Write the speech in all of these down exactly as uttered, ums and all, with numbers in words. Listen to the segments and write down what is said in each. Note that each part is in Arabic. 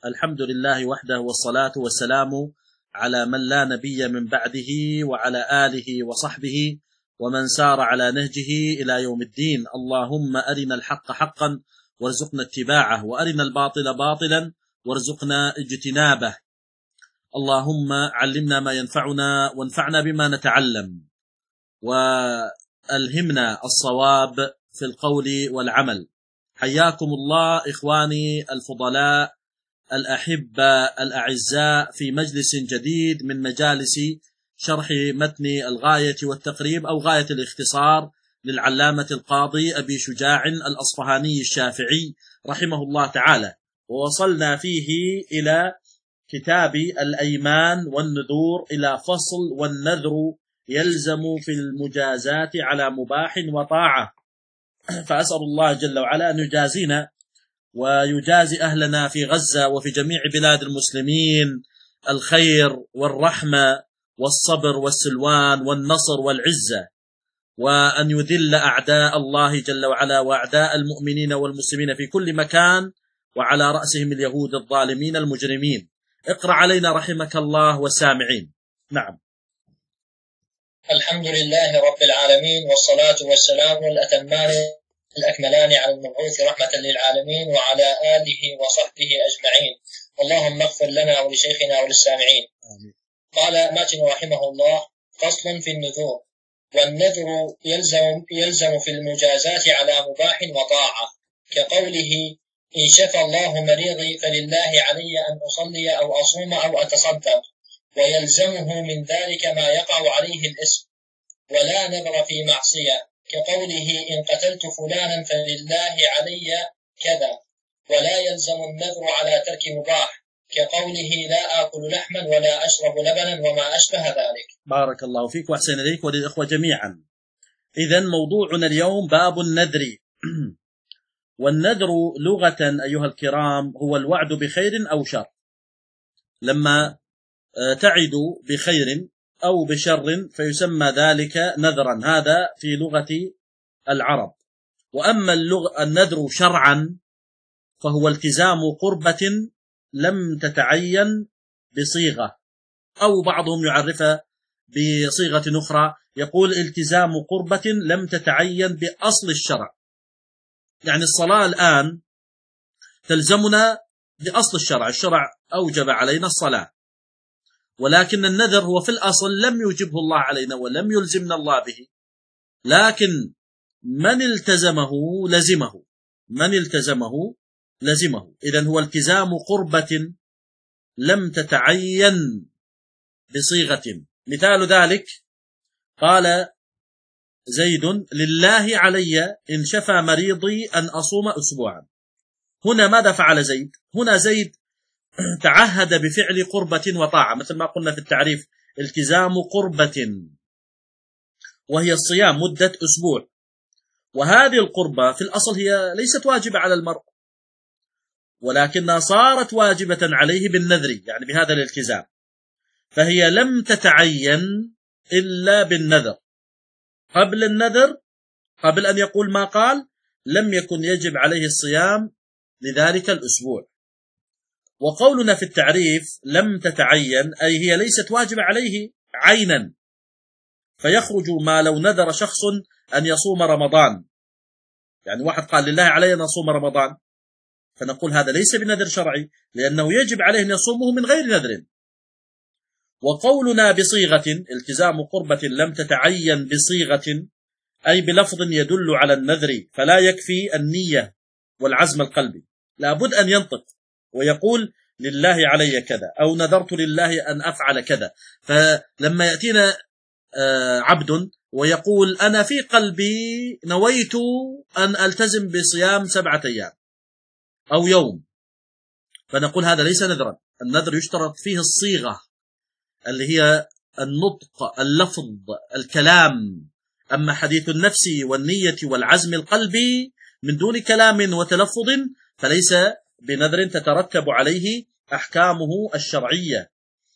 الحمد لله وحده، والصلاة والسلام على من لا نبي من بعده، وعلى آله وصحبه ومن سار على نهجه إلى يوم الدين. اللهم أرنا الحق حقا وارزقنا اتباعه، وأرنا الباطل باطلا وارزقنا اجتنابه. اللهم علمنا ما ينفعنا وانفعنا بما نتعلم، وألهمنا الصواب في القول والعمل. حياكم الله إخواني الفضلاء الأحبة الأعزاء في مجلس جديد من مجالس شرح متن الغاية والتقريب أو غاية الاختصار للعلامة القاضي أبي شجاع الأصفهاني الشافعي رحمه الله تعالى. ووصلنا فيه إلى كتاب الأيمان والنذور، إلى فصل والنذر يلزم في المجازات على مباح وطاعة. فأسأل الله جل وعلا أن يجازينا ويجازي أهلنا في غزة وفي جميع بلاد المسلمين الخير والرحمة والصبر والسلوان والنصر والعزة، وأن يذل أعداء الله جل وعلا وأعداء المؤمنين والمسلمين في كل مكان، وعلى رأسهم اليهود الظالمين المجرمين. اقرأ علينا رحمك الله والسامعين. نعم. الحمد لله رب العالمين، والصلاة والسلام الأتمان الأكملان على المبعوث رحمة للعالمين وعلى آله وصحبه أجمعين. اللهم اغفر لنا ولشيخنا وللسامعين. آمين. قال ماتن رحمه الله: فصل في النذور. والنذر يلزم, يلزم في المجازات على مباح وطاعة، كقوله: إن شفى الله مريضي فلله علي أن أصلي أو أصوم أو أتصدق، ويلزمه من ذلك ما يقع عليه الإثم. ولا نذر في معصية، كقوله: إن قتلت فلانا فلله علي كذا. ولا يلزم النذر على ترك مباح، كقوله: لا آكل لحما ولا أشرب لبنا وما أشبه ذلك. بارك الله فيك وأحسن إليك وللإخوة جميعا. إذن موضوعنا اليوم باب النذر. والنذر لغة أيها الكرام هو الوعد بخير أو شر. لما تعد بخير أو بشر فيسمى ذلك نذرا، هذا في لغة العرب. وأما النذر شرعا فهو التزام قربة لم تتعين بصيغة، أو بعضهم يعرفها بصيغة أخرى، يقول التزام قربة لم تتعين بأصل الشرع. يعني الصلاة الآن تلزمنا بأصل الشرع، الشرع أوجب علينا الصلاة، ولكن النذر هو في الأصل لم يوجبه الله علينا ولم يلزمنا الله به، لكن من التزمه لزمه، من التزمه لزمه. إذن هو التزام قربة لم تتعين بصيغة. مثال ذلك قال زيد: لله علي إن شفى مريضي أن أصوم أسبوعا. هنا ماذا فعل زيد؟ هنا زيد تعهد بفعل قربة وطاعة، مثل ما قلنا في التعريف: التزام قربة، وهي الصيام مدة أسبوع. وهذه القربة في الأصل هي ليست واجبة على المرء، ولكنها صارت واجبة عليه بالنذر، يعني بهذا الالتزام، فهي لم تتعين إلا بالنذر. قبل النذر، قبل أن يقول ما قال، لم يكن يجب عليه الصيام لذلك الأسبوع. وقولنا في التعريف لم تتعين أي هي ليست واجبة عليه عينا، فيخرج ما لو نذر شخص أن يصوم رمضان. يعني واحد قال لله علي أن أصوم رمضان، فنقول هذا ليس بنذر شرعي، لأنه يجب عليه أن يصومه من غير نذر. وقولنا بصيغة التزام قربة لم تتعين بصيغة أي بلفظ يدل على النذر، فلا يكفي النية والعزم القلبي، لابد أن ينطق ويقول لله علي كذا، أو نذرت لله أن أفعل كذا. فلما يأتينا عبد ويقول أنا في قلبي نويت أن ألتزم بصيام سبعة أيام أو يوم، فنقول هذا ليس نذرا. النذر يشترط فيه الصيغة اللي هي النطق، اللفظ، الكلام. أما حديث النفس والنية والعزم القلبي من دون كلام وتلفظ فليس بنذر تترتب عليه أحكامه الشرعية.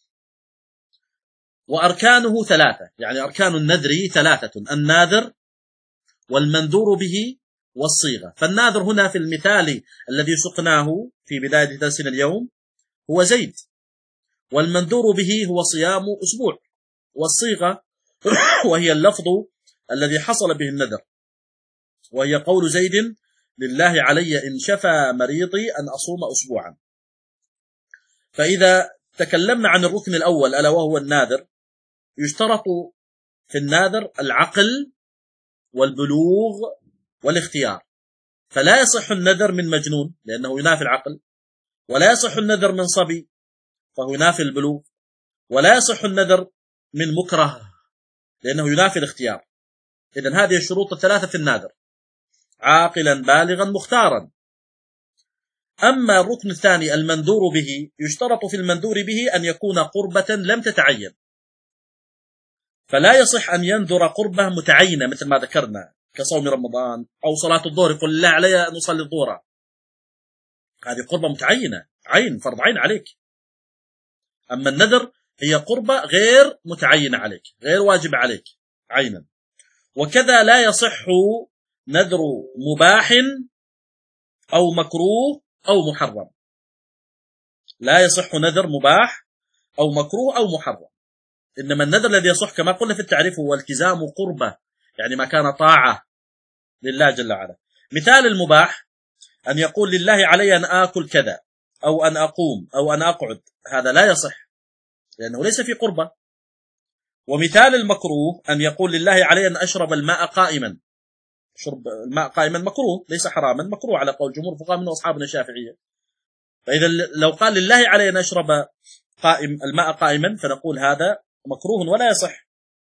وأركانه ثلاثة، يعني أركان النذر ثلاثة: الناذر والمنذور به والصيغة. فالناذر هنا في المثال الذي سقناه في بداية درسنا اليوم هو زيد، والمنذور به هو صيام أسبوع، والصيغة وهي اللفظ الذي حصل به النذر، وهي قول زيد لله علي إن شفى مريضي أن أصوم أسبوعا. فإذا تكلمنا عن الركن الأول ألا وهو الناذر، يشترط في الناذر العقل والبلوغ والاختيار، فلا يصح النذر من مجنون لأنه ينافي العقل، ولا يصح النذر من صبي فهو ينافي البلوغ، ولا يصح النذر من مكره لأنه ينافي الاختيار. إذن هذه الشروط الثلاثة في الناذر: عاقلا بالغا مختارا. أما الركن الثاني المنذور به، يشترط في المنذور به أن يكون قربة لم تتعين، فلا يصح أن ينذر قربة متعينة مثل ما ذكرنا كصوم رمضان أو صلاة الظهر، يقول الله علي أن أصلي الظهر، هذه قربة متعينة، عين، فرض عين عليك. أما النذر هي قربة غير متعينة عليك، غير واجب عليك عينا. وكذا لا يصح نذر مباح أو مكروه أو محرم، لا يصح نذر مباح أو مكروه أو محرم، إنما النذر الذي يصح كما قلنا في التعريف هو التزام قربة، يعني ما كان طاعة لله جل وعلا. مثال المباح أن يقول لله علي أن آكل كذا أو أن أقوم أو أن أقعد، هذا لا يصح لأنه ليس في قربة. ومثال المكروه أن يقول لله علي أن أشرب الماء قائما، شرب الماء قائما مكروه ليس حراما، مكروه على قول جمهور الفقهاء من أصحابنا الشافعية. فإذا لو قال لله علي أن أشرب قائم الماء قائما فنقول هذا مكروه ولا يصح.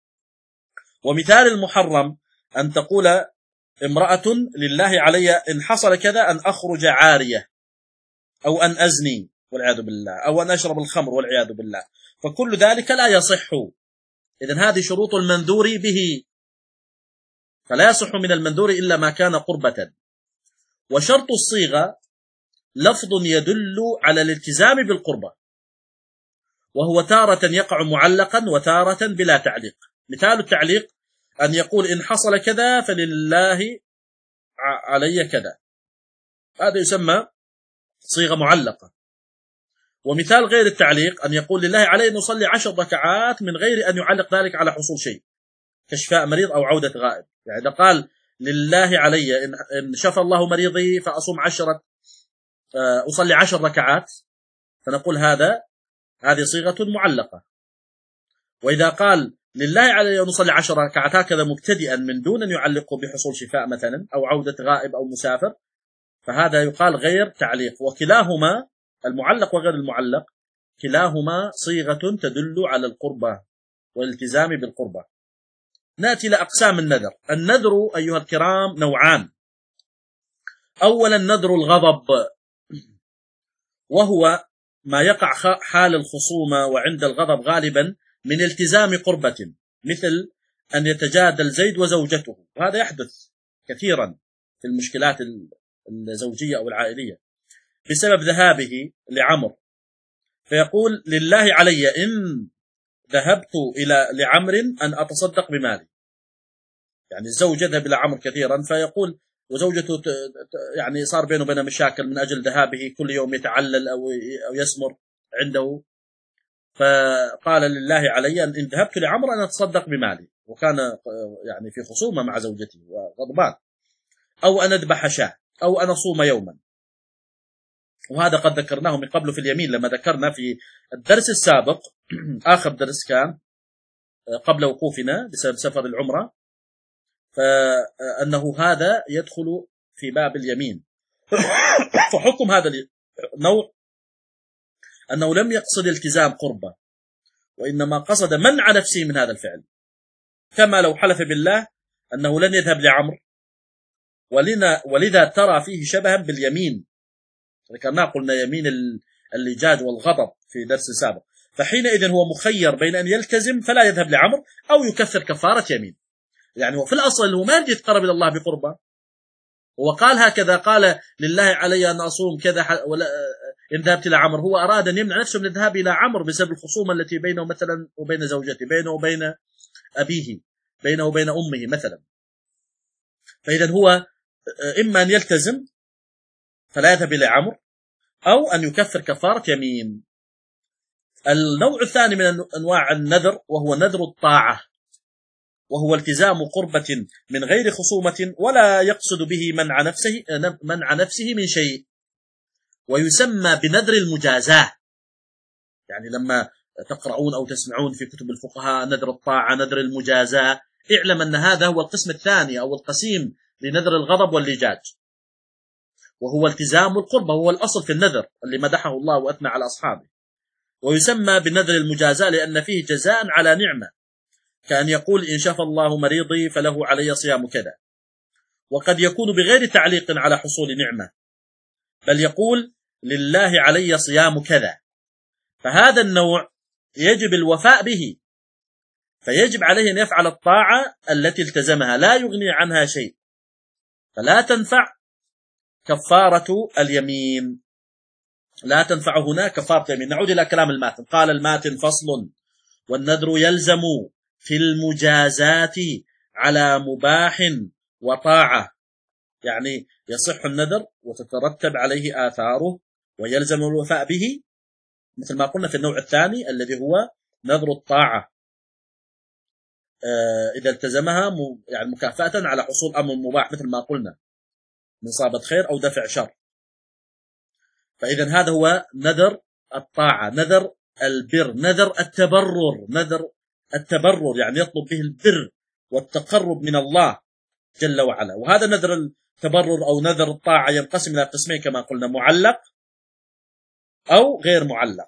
ومثال المحرم أن تقول امرأة لله علي إن حصل كذا أن أخرج عارية أو أن أزني والعياذ بالله أو أن أشرب الخمر والعياذ بالله، فكل ذلك لا يصح. إذن هذه شروط المنذور به، فلا يصح من المنذور إلا ما كان قربة. وشرط الصيغة لفظ يدل على الالتزام بالقربة، وهو تارة يقع معلقا وتارة بلا تعليق. مثال التعليق أن يقول إن حصل كذا فلله علي كذا، هذا يسمى صيغة معلقة. ومثال غير التعليق أن يقول لله علي أن أصلي عشر ركعات من غير أن يعلق ذلك على حصول شيء كشفاء مريض أو عودة غائب. يعني إذا قال لله علي إن شفى الله مريضي فأصوم عشرة أصلي عشر ركعات، فنقول هذا هذه صيغة معلقة. وإذا قال لله علي أن أصلي عشر ركعات هكذا مبتدئا من دون أن يعلقه بحصول شفاء مثلا أو عودة غائب أو مسافر، فهذا يقال غير تعليق. وكلاهما المعلق وغير المعلق كلاهما صيغة تدل على القربة والالتزام بالقربة. نأتي لأقسام النذر. النذر أيها الكرام نوعان. أولا نذر الغضب، وهو ما يقع حال الخصومة وعند الغضب غالبا من التزام قربة، مثل أن يتجادل زيد وزوجته، وهذا يحدث كثيرا في المشكلات الزوجية أو العائلية بسبب ذهابه لعمر، فيقول لله علي إن ذهبت إلى لعمر أن أتصدق بمالي. يعني الزوج يذهب إلى عمر كثيرا فيقول، وزوجته يعني صار بينه وبينه مشاكل من أجل ذهابه كل يوم يتعلل أو أو يسمر عنده، فقال لله علي أن إن ذهبت لعمر أن أتصدق بمالي، وكان يعني في خصومة مع زوجته وغضبان، أو أن أذبح شاة، أو أن أصوم يوما. وهذا قد ذكرناه من قبل في اليمين لما ذكرنا في الدرس السابق آخر درس كان قبل وقوفنا بسبب سفر العمرة، فأنه هذا يدخل في باب اليمين. فحكم هذا النوع أنه لم يقصد التزام قربة، وإنما قصد منع نفسه من هذا الفعل، كما لو حلف بالله أنه لن يذهب لعمر، ولذا ترى فيه شبها باليمين. ذكرنا قلنا يمين اللجاج والغضب في درس سابق، فحينئذ هو مخير بين أن يلتزم فلا يذهب لعمر أو يكفر كفارة يمين. يعني وفي الأصل هو ما يتقرب إلى الله بقربة، هو قال هكذا، قال لله علي أن أصوم كذا ولا إن ذهبت إلى عمر، هو أراد أن يمنع نفسه من الذهاب إلى عمر بسبب الخصومة التي بينه مثلا وبين زوجته، بينه وبين أبيه، بينه وبين أمه مثلا. فإذا هو إما أن يلتزم فلا يذهب إلى عمر، أو أن يكفر كفارة يمين. النوع الثاني من أنواع النذر وهو نذر الطاعة، وهو التزام قربة من غير خصومة ولا يقصد به منع نفسه منع نفسه من شيء، ويسمى بنذر المجازاة. يعني لما تقرؤون أو تسمعون في كتب الفقهاء نذر الطاعة نذر المجازاة، اعلم أن هذا هو القسم الثاني أو القسيم لنذر الغضب واللجاج، وهو التزام القربة، هو الأصل في النذر اللي مدحه الله وأثنى على أصحابه. ويسمى بنذر المجازاة لأن فيه جزاء على نعمة، كأن يقول إن شفى الله مريضي فله علي صيام كذا. وقد يكون بغير تعليق على حصول نعمة، بل يقول لله علي صيام كذا، فهذا النوع يجب الوفاء به، فيجب عليه أن يفعل الطاعة التي التزمها لا يغني عنها شيء، فلا تنفع كفارة اليمين، لا تنفع هنا كفارة اليمين. نعود إلى كلام الماتن. قال الماتن فصل: والنذر يلزم في المجازات على مباح وطاعة، يعني يصح النذر وتترتب عليه آثاره ويلزم الوفاء به، مثل ما قلنا في النوع الثاني الذي هو نذر الطاعة، إذا التزمها يعني مكافأة على حصول أمر مباح مثل ما قلنا من صابة خير أو دفع شر. فإذا هذا هو نذر الطاعة، نذر البر، نذر التبرر، نذر التبرر يعني يطلب به البر والتقرب من الله جل وعلا. وهذا نذر التبرر أو نذر الطاعة ينقسم إلى قسمين كما قلنا: معلق أو غير معلق.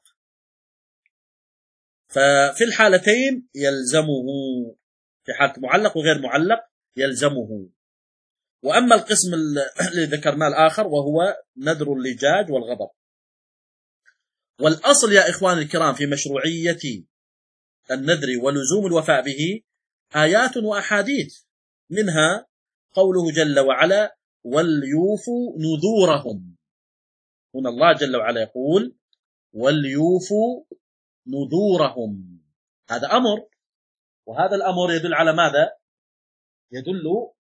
ففي الحالتين يلزمه، في حالة معلق وغير معلق يلزمه. وأما القسم اللي ذكرناه الآخر وهو نذر اللجاج والغضب. والأصل يا إخوان الكرام في مشروعية النذر ولزوم الوفاء به آيات وأحاديث، منها قوله جل وعلا: وليوفوا نذورهم. هنا الله جل وعلا يقول: وليوفوا نذورهم، هذا أمر، وهذا الأمر يدل على ماذا؟ يدل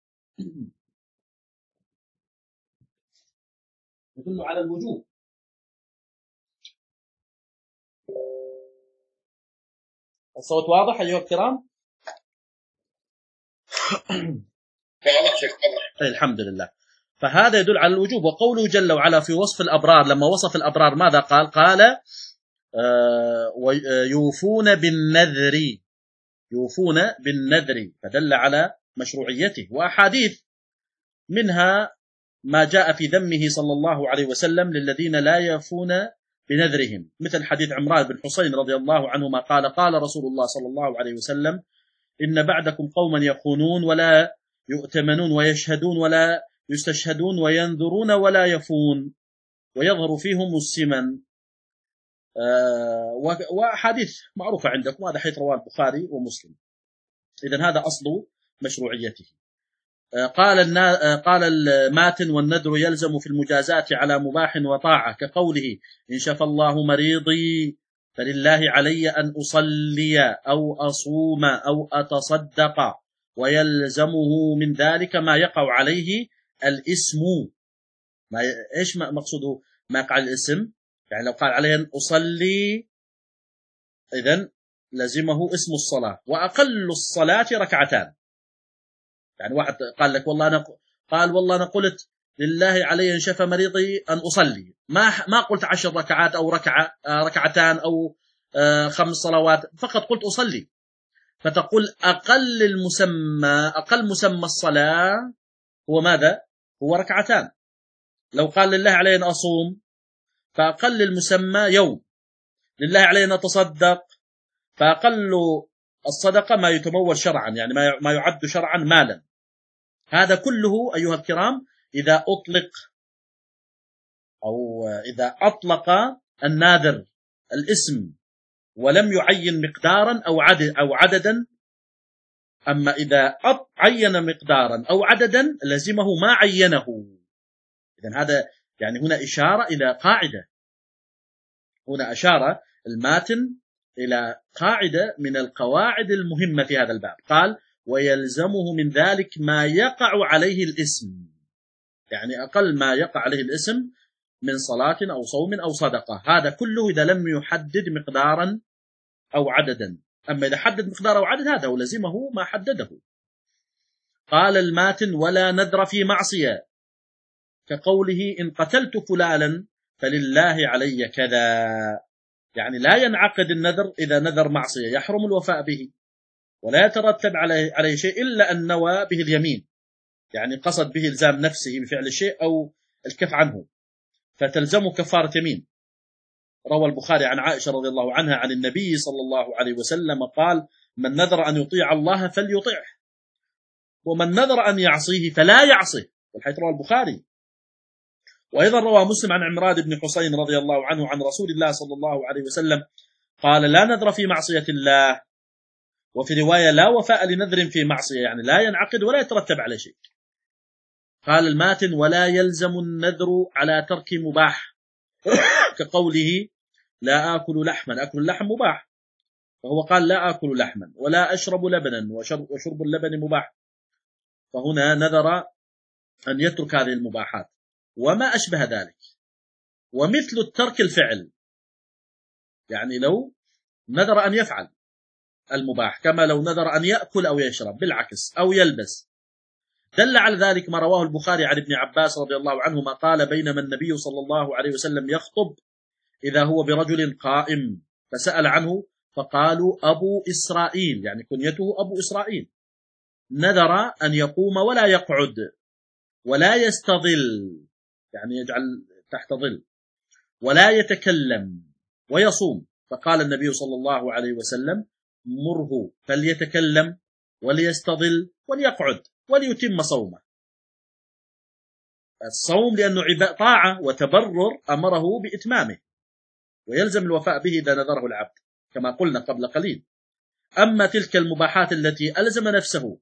يدل على الوجوب. الصوت واضح أيها الكرام؟ الحمد لله. فهذا يدل على الوجوب. وقوله جل وعلا في وصف الأبرار، لما وصف الأبرار ماذا قال؟ قال آه يوفون بالنذر، يوفون بالنذر، فدل على مشروعيته. وأحاديث منها ما جاء في ذمه صلى الله عليه وسلم للذين لا يفون بنذرهم، مثل حديث عمران بن حسين رضي الله عنهما قال: قال رسول الله صلى الله عليه وسلم: إن بعدكم قوما يخونون ولا يؤتمنون ويشهدون ولا يستشهدون وينذرون ولا يفون ويظهر فيهم السمن. آه وحديث معروفة عندكم، هذا حيث رواه البخاري ومسلم. إذن هذا أصل مشروعيته. آه قال آه قال الماتن: والنذر يلزم في المجازات على مباح وطاعة، كقوله: إن شفى الله مريضي فلله علي أن أصلي أو أصوم أو أتصدق، ويلزمه من ذلك ما يقع عليه الاسم. ما إيش مقصوده ما يقع الاسم؟ يعني لو قال عليه أن أصلي إذن لزمه اسم الصلاة، وأقل الصلاة ركعتان. يعني واحد قال لك والله أنا قال والله أنا قلت لله علي أن شفى مريضي أن أصلي، ما ما قلت عشر ركعات أو ركعة ركعتان أو خمس صلوات، فقط قلت أصلي. فتقول أقل المسمى أقل مسمى الصلاة هو ماذا؟ هو ركعتان. لو قال لله علي أن أصوم فأقل المسمى يوم، لله علي أن أتصدق فأقل الصدقة ما يتمول شرعا، يعني ما يعد شرعا مالا. هذا كله أيها الكرام إذا أطلق أو إذا أطلق الناذر الاسم ولم يعين مقدارا أو عدد أو عددا. أما إذا عين مقدارا أو عددا لزمه ما عينه. إذن هذا يعني هنا إشارة إلى قاعدة، هنا أشار الماتن إلى قاعدة من القواعد المهمة في هذا الباب. قال: ويلزمه من ذلك ما يقع عليه الاسم، يعني أقل ما يقع عليه الاسم من صلاة أو صوم أو صدقة. هذا كله إذا لم يحدد مقدارا أو عددا. أما إذا حدد مقدار أو عدد هذا ولزمه ما حدده. قال الماتن: ولا نذر في معصية، كقوله: إن قتلت فلانا فلله علي كذا. يعني لا ينعقد النذر إذا نذر معصية يحرم الوفاء به، ولا يترتب عليه, عليه شيء إلا أن نوى به اليمين، يعني قصد به إلزام نفسه بفعل الشيء أو الكف عنه، فتلزمه كفارة يمين. روى البخاري عن عائشة رضي الله عنها عن النبي صلى الله عليه وسلم قال: من نذر أن يطيع الله فليطيعه، ومن نذر أن يعصيه فلا يعصيه. والحديث روى البخاري. وأيضا روى مسلم عن عمران بن حسين رضي الله عنه عن رسول الله صلى الله عليه وسلم قال: لا نذر في معصية الله. وفي رواية: لا وفاء لنذر في معصية، يعني لا ينعقد ولا يترتب على شيء. قال الماتن: ولا يلزم النذر على ترك مباح، كقوله: لا آكل لحما. أكل اللحم مباح، فهو قال: لا آكل لحما. ولا أشرب لبنا، وشرب اللبن مباح، فهنا نذر أن يترك هذه المباحات وما أشبه ذلك. ومثل الترك الفعل، يعني لو نذر أن يفعل المباح، كما لو نذر أن يأكل أو يشرب بالعكس أو يلبس. دل على ذلك ما رواه البخاري عن ابن عباس رضي الله عنهما قال: بينما النبي صلى الله عليه وسلم يخطب إذا هو برجل قائم فسأل عنه فقالوا: أبو إسرائيل، يعني كنيته أبو إسرائيل، نذر أن يقوم ولا يقعد ولا يستظل، يعني يجعل تحت ظل، ولا يتكلم ويصوم. فقال النبي صلى الله عليه وسلم: مره فليتكلم وليستظل وليقعد وليتم صومه. الصوم لأنه طاعة وتبرر أمره بإتمامه، ويلزم الوفاء به إذا نذره العبد كما قلنا قبل قليل. أما تلك المباحات التي ألزم نفسه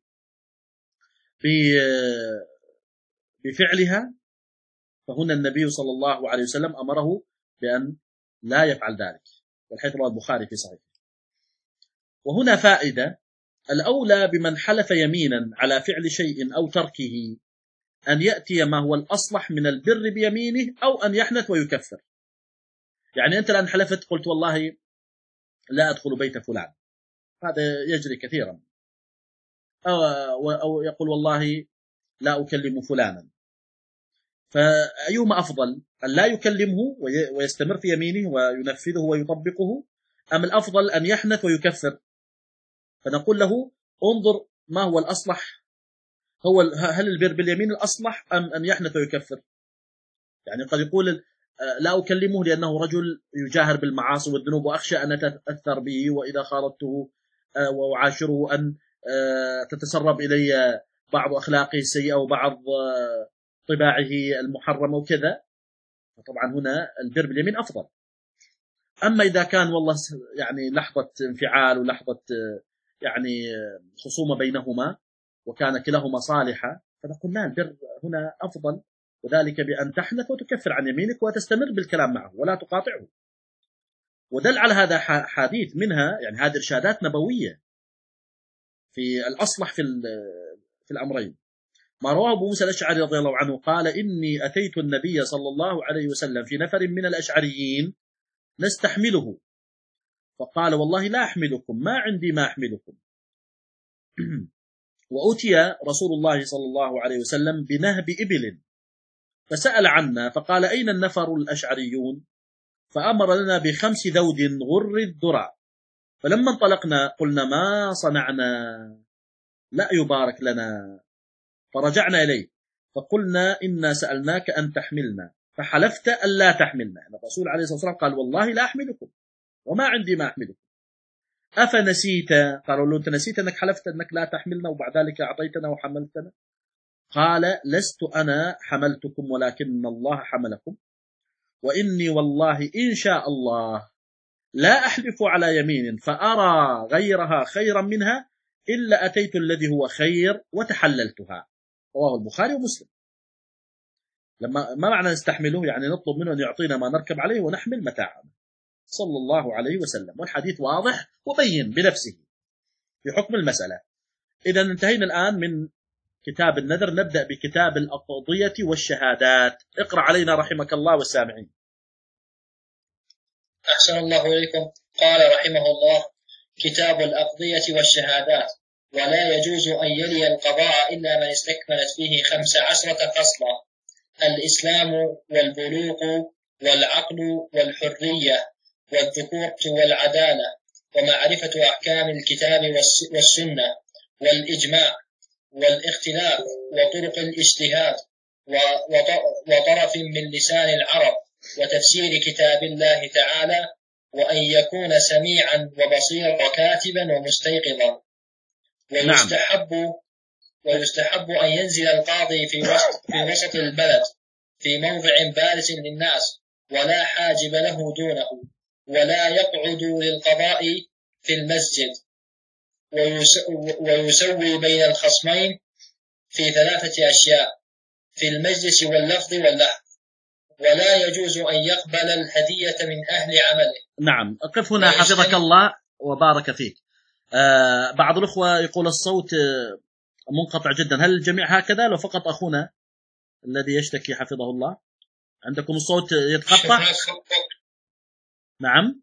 بفعلها فهنا النبي صلى الله عليه وسلم أمره بأن لا يفعل ذلك، والحديث رواه البخاري في صحيحه. وهنا فائدة: الأولى بمن حلف يمينا على فعل شيء أو تركه أن يأتي ما هو الأصلح من البر بيمينه أو أن يحنث ويكفر. يعني أنت الآن حلفت قلت والله لا أدخل بيت فلان، هذا يجري كثيرا، أو, أو يقول والله لا أكلم فلانا، فأيهما أفضل؟ أن لا يكلمه ويستمر في يمينه وينفذه ويطبقه، أم الأفضل أن يحنث ويكفر؟ فنقول له: انظر ما هو الأصلح، هو هل البر باليمين الأصلح أم أن يحنث ويكفر؟ يعني قد يقول لا أكلمه لأنه رجل يجاهر بالمعاصي والذنوب وأخشى أن أتأثر به، وإذا خالطته وأعاشره أن تتسرب إلي بعض أخلاقه السيئة وبعض طباعه المحرمة وكذا. فطبعا هنا البر باليمين أفضل. أما إذا كان والله يعني لحظة انفعال ولحظة يعني خصومة بينهما وكان كلاهما صالحة، فنقول لا، البر هنا أفضل، وذلك بأن تحنث وتكفر عن يمينك وتستمر بالكلام معه ولا تقاطعه. ودل على هذا حديث منها، يعني هذه إرشادات نبوية في الأصلح في في الأمرين. ما رواه أبو موسى الأشعري رضي الله عنه قال: إني أتيت النبي صلى الله عليه وسلم في نفر من الأشعريين نستحمله، فقال: والله لا أحملكم، ما عندي ما أحملكم. وأتي رسول الله صلى الله عليه وسلم بنهب إبل فسأل عنا، فقال: أين النفر الأشعريون؟ فأمر لنا بخمس ذود غر الذرع. فلما انطلقنا قلنا: ما صنعنا، لا يبارك لنا. فرجعنا إليه فقلنا: إنا سألناك أن تحملنا فحلفت أن لا تحملنا. الرسول عليه الصلاة والسلام قال: والله لا أحملكم وما عندي ما أحملكم. أفنسيت؟ قالوا له: أنت نسيت أنك حلفت أنك لا تحملنا وبعد ذلك أعطيتنا وحملتنا؟ قال: لست أنا حملتكم ولكن الله حملكم، وإني والله إن شاء الله لا أحلف على يمين فأرى غيرها خيرا منها إلا أتيت الذي هو خير وتحللتها. رواه البخاري ومسلم. لما ما معنى نستحمله؟ يعني نطلب منه أن يعطينا ما نركب عليه ونحمل متاعنا صلى الله عليه وسلم. والحديث واضح وبين بنفسه في حكم المسألة. إذا انتهينا الآن من كتاب النذر. نبدأ بكتاب الأقضية والشهادات. اقرأ علينا رحمك الله والسامعين. أحسن الله إليكم. قال رحمه الله: كتاب الأقضية والشهادات. ولا يجوز أن يلي القضاء إلا من استكملت فيه خمس عشرة خصلة: الإسلام والبلوغ والعقل والحرية والذكورة والعدالة ومعرفة أحكام الكتاب والسنة والإجماع والاختلاف وطرق الاجتهاد وطرف من لسان العرب وتفسير كتاب الله تعالى، وأن يكون سميعا وبصيرا وكاتبا ومستيقظا. ويستحب ويستحب أن ينزل القاضي في وسط في وسط البلد في موضع بارز للناس ولا حاجب له دونه، ولا يقعد للقضاء في المسجد، ويسوي بين الخصمين في ثلاثة أشياء: في المجلس واللفظ واللحظ، ولا يجوز أن يقبل الهدية من أهل عمله. نعم، أقف هنا حفظك الله وبارك فيك. آه بعض الأخوة يقول الصوت منقطع جدا، هل الجميع هكذا لو فقط أخونا الذي يشتكي حفظه الله؟ عندكم الصوت يتقطع؟ نعم،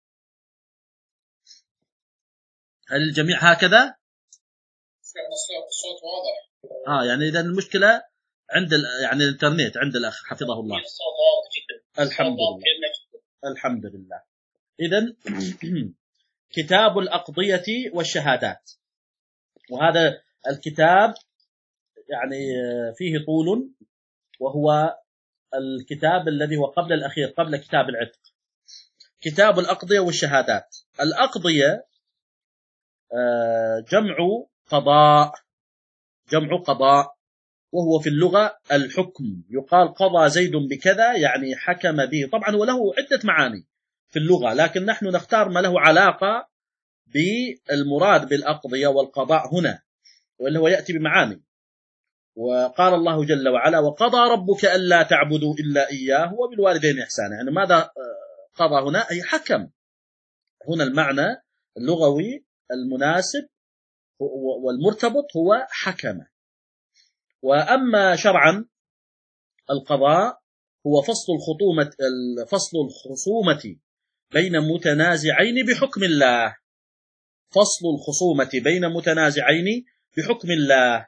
هل الجميع هكذا؟ الصوت واضح. آه يعني إذا المشكلة عند يعني الإنترنت عند الأخ حفظه الله. الحمد لله الحمد لله. إذن كتاب الأقضية والشهادات، وهذا الكتاب يعني فيه طول، وهو الكتاب الذي هو قبل الأخير قبل كتاب العتق. كتاب الأقضية والشهادات. الأقضية جمع قضاء، جمع قضاء، وهو في اللغة الحكم. يقال قضى زيد بكذا يعني حكم به. طبعا هو له عدة معاني في اللغة، لكن نحن نختار ما له علاقة بالمراد بالأقضية والقضاء هنا، وإلا هو يأتي بمعاني. وقال الله جل وعلا: وقضى ربك ألا تعبدوا إلا إياه وبالوالدين إحسانا. يعني ماذا قضى هنا؟ أي حكم. هنا المعنى اللغوي المناسب والمرتبط هو حكم. وأما شرعا القضاء هو فصل الخصومة فصل الخصومة بين متنازعين بحكم الله. فصل الخصومة بين متنازعين بحكم الله.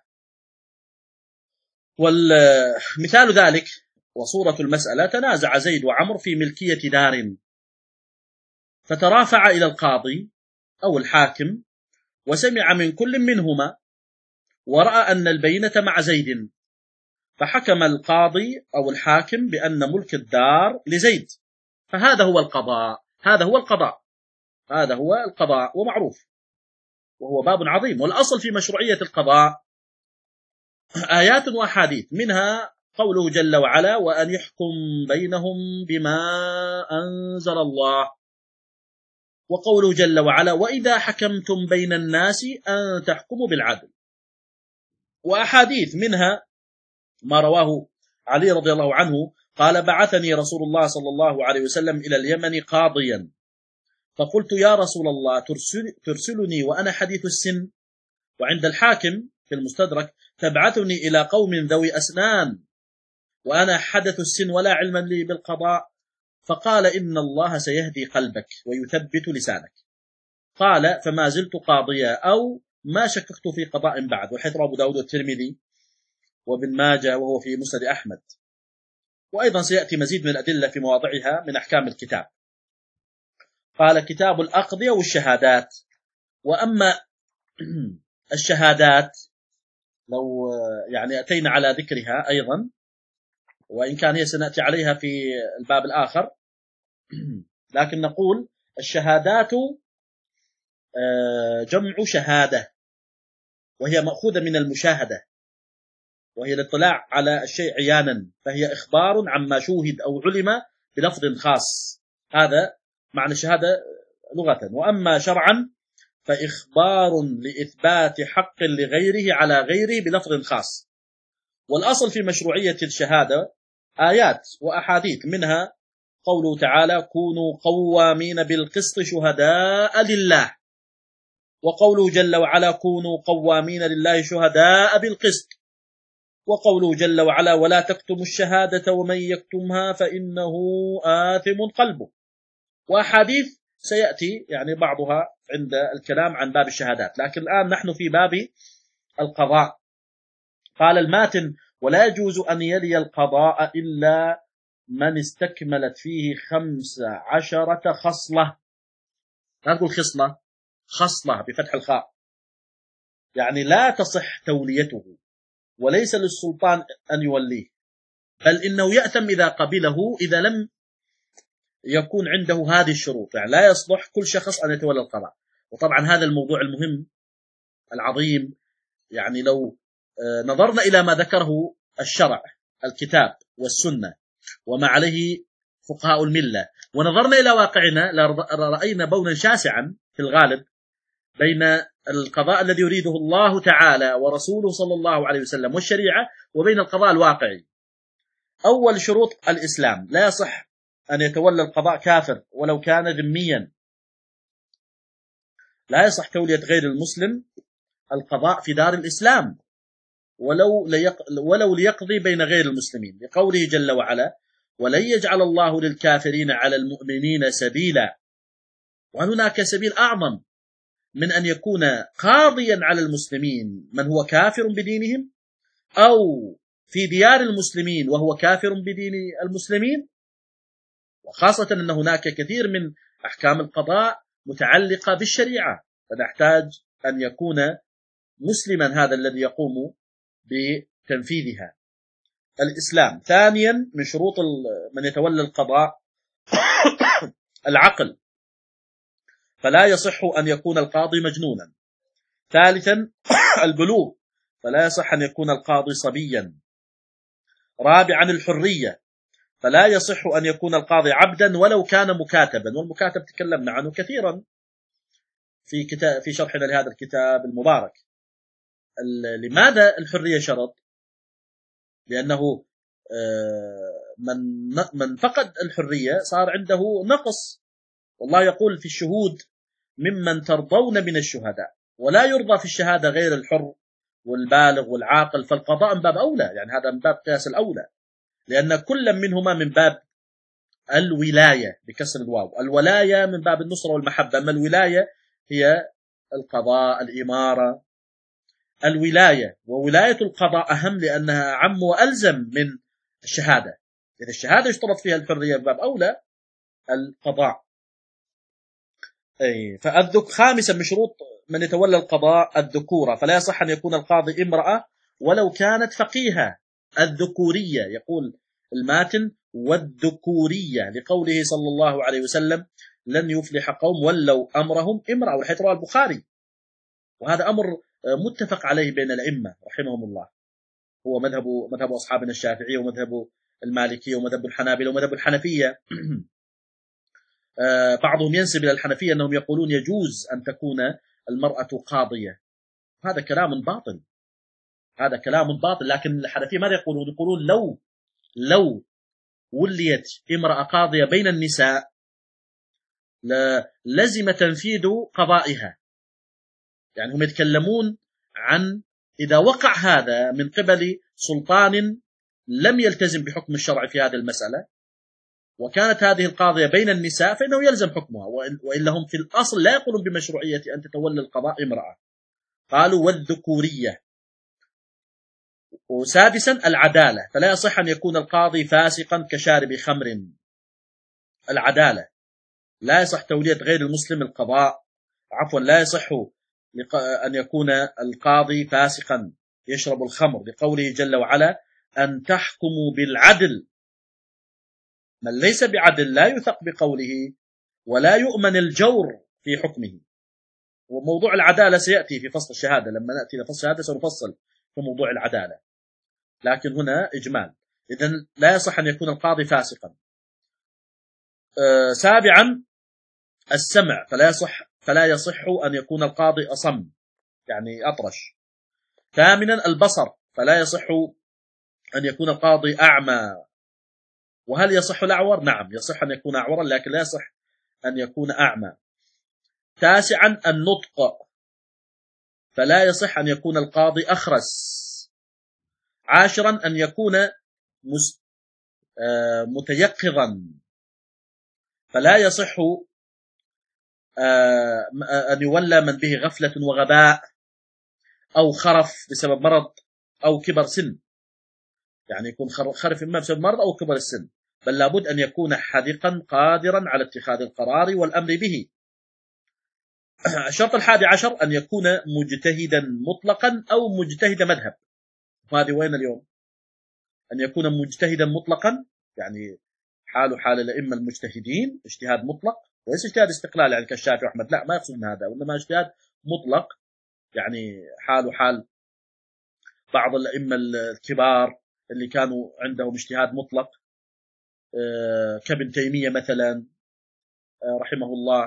والمثال ذلك وصورة المسألة: تنازع زيد وعمر في ملكية دار، فترافع إلى القاضي أو الحاكم وسمع من كل منهما ورأى أن البينة مع زيد، فحكم القاضي أو الحاكم بأن ملك الدار لزيد، فهذا هو القضاء. هذا هو القضاء هذا هو القضاء ومعروف، وهو باب عظيم. والأصل في مشروعية القضاء آيات وأحاديث، منها قوله جل وعلا: وأن يحكم بينهم بما أنزل الله، وقوله جل وعلا: وإذا حكمتم بين الناس أن تحكموا بالعدل. وأحاديث منها ما رواه علي رضي الله عنه قال: بعثني رسول الله صلى الله عليه وسلم إلى اليمن قاضيا، فقلت: يا رسول الله ترسل ترسلني وأنا حديث السن؟ وعند الحاكم في المستدرك: تبعثني إلى قوم ذوي أسنان وأنا حدث السن ولا علما لي بالقضاء؟ فقال: إن الله سيهدي قلبك ويثبت لسانك. قال: فما زلت قاضيا أو ما شككت في قضاء بعد. والحديث رواه أبو داود والترمذي وابن ماجه وهو في مسند أحمد. وأيضا سيأتي مزيد من الأدلة في مواضعها من أحكام الكتاب. قال: كتاب الأقضية والشهادات. وأما الشهادات لو يعني أتينا على ذكرها أيضا، وإن كان هي سنأتي عليها في الباب الآخر، لكن نقول الشهادات جمع شهادة، وهي مأخوذة من المشاهدة، وهي الاطلاع على الشيء عيانا، فهي إخبار عما شوهد أو علم بلفظ خاص. هذا معنى الشهادة لغة. وأما شرعا فإخبار لإثبات حق لغيره على غيره بلفظ خاص. والأصل في مشروعية الشهادة آيات وأحاديث، منها قوله تعالى: كونوا قوامين بالقسط شهداء لله، وقوله جل وعلا: كونوا قوامين لله شهداء بالقسط. وقوله جل وعلا ولا تكتموا الشهادة ومن يكتمها فإنه آثم قلبه، وأحاديث سيأتي يعني بعضها عند الكلام عن باب الشهادات. لكن الآن نحن في باب القضاء. قال الماتن ولا يجوز أن يلي القضاء إلا من استكملت فيه خمس عشرة خصلة. لا تقول خصلة، خصلة بفتح الخاء، يعني لا تصح توليته، وليس للسلطان أن يوليه، بل إنه يأثم إذا قبله إذا لم يكون عنده هذه الشروط. يعني لا يصلح كل شخص أن يتولى القضاء. وطبعا هذا الموضوع المهم العظيم، يعني لو نظرنا إلى ما ذكره الشرع الكتاب والسنة وما عليه فقهاء الملة، ونظرنا إلى واقعنا لرأينا بونا شاسعا في الغالب بين القضاء الذي يريده الله تعالى ورسوله صلى الله عليه وسلم والشريعة، وبين القضاء الواقعي. أول شروط الإسلام، لا يصح أن يتولى القضاء كافر ولو كان ذميا. لا يصح تولية غير المسلم القضاء في دار الإسلام ولو, ليق... ولو ليقضي بين غير المسلمين، لقوله جل وعلا ولن يجعل الله للكافرين على المؤمنين سبيلا. وهناك سبيل أعظم من أن يكون قاضيا على المسلمين من هو كافر بدينهم، أو في ديار المسلمين وهو كافر بدين المسلمين، وخاصة أن هناك كثير من أحكام القضاء متعلقة بالشريعة، فنحتاج أن يكون مسلما هذا الذي يقوم بتنفيذها. الإسلام. ثانيا من شروط من يتولى القضاء العقل، فلا يصح أن يكون القاضي مجنونا. ثالثا البلوغ، فلا يصح أن يكون القاضي صبيا. رابعا الحرية، فلا يصح أن يكون القاضي عبدا ولو كان مكاتبا، والمكاتب تكلمنا عنه كثيرا في كتاب في شرحنا لهذا الكتاب المبارك. لماذا الحرية شرط؟ لأنه من من فقد الحرية صار عنده نقص، والله يقول في الشهود ممن ترضون من الشهداء، ولا يرضى في الشهادة غير الحر والبالغ والعاقل، فالقضاء من باب أولى، يعني هذا من باب قياس الأولى، لأن كل منهما من باب الولاية بكسر الواو. الولاية من باب النصرة والمحبة، أما الولاية هي القضاء الإمارة. الولاية وولاية القضاء أهم لأنها عم وألزم من الشهادة، إذا الشهادة يشترط فيها الحرية من باب أولى القضاء. أي فالذك خامسا من شروط من يتولى القضاء الذكورة، فلا يصح أن يكون القاضي امرأة ولو كانت فقيهة. الذكورية يقول الماتن والذكورية لقوله صلى الله عليه وسلم لن يفلح قوم ولوا أمرهم امرأة، والحديث رواه البخاري، وهذا أمر متفق عليه بين الأئمة رحمهم الله، هو مذهب مذهب أصحابنا الشافعية ومذهب المالكية ومذهب الحنابلة ومذهب الحنفية. بعضهم ينسب إلى الحنفية أنهم يقولون يجوز أن تكون المرأة قاضية، هذا كلام باطل، هذا كلام باطل. لكن الحنفية ماذا يقولون؟ يقولون لو لو وليت امرأة قاضية بين النساء لزم تنفيذ قضائها. يعني هم يتكلمون عن إذا وقع هذا من قبل سلطان لم يلتزم بحكم الشرع في هذه المسألة، وكانت هذه القاضية بين النساء، فإنه يلزم حكمها، وإلا هم في الأصل لا يقولون بمشروعية أن تتولى القضاء امرأة. قالوا والذكورية. وسادسا العدالة، فلا يصح أن يكون القاضي فاسقا كشارب خمر. العدالة، لا يصح تولية غير المسلم القضاء، عفوا لا يصح أن يكون القاضي فاسقا يشرب الخمر، لقوله جل وعلا أن تحكموا بالعدل، من ليس بعدل لا يثق بقوله ولا يؤمن الجور في حكمه. وموضوع العدالة سيأتي في فصل الشهادة، لما نأتي لفصل الشهادة سنفصل في موضوع العدالة، لكن هنا إجمال. إذن لا يصح أن يكون القاضي فاسقا. أه سابعا السمع، فلا يصح فلا يصح أن يكون القاضي أصم يعني أطرش. ثامنا البصر، فلا يصح أن يكون القاضي أعمى. وهل يصح الأعور؟ نعم يصح أن يكون أعورا، لكن لا يصح أن يكون أعمى. تاسعا النطق، فلا يصح أن يكون القاضي أخرس. عاشرا أن يكون متيقظا، فلا يصح أن يولى من به غفلة وغباء أو خرف بسبب مرض أو كبر سن، يعني يكون خرف إما بسبب مرض أو كبر السن، بل لابد أن يكون حذقا قادرا على اتخاذ القرار والأمر به. الشرط الحادي عشر أن يكون مجتهدا مطلقا أو مجتهد مذهب. وهذه وين اليوم؟ أن يكون مجتهدا مطلقا يعني حال حال الأئمة المجتهدين، اجتهاد مطلق وليس اجتهاد استقلال يعني كالشافعي وأحمد، لا ما يقصد من هذا، وإنما اجتهاد مطلق يعني حال حال بعض الأئمة الكبار اللي كانوا عندهم اجتهاد مطلق كابن تيمية مثلا رحمه الله،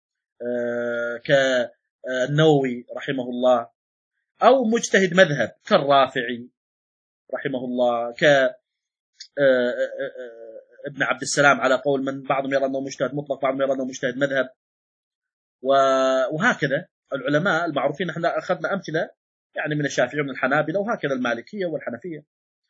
كالنووي رحمه الله، أو مجتهد مذهب كالرافعي رحمه الله، ك ابن عبد السلام على قول من بعضهم يرى أنه مجتهد مطلق، بعضهم يرى أنه مجتهد مذهب، وهكذا العلماء المعروفين. نحن أخذنا أمثلة يعني من الشافعي ومن الحنابلة وهكذا المالكية والحنفية.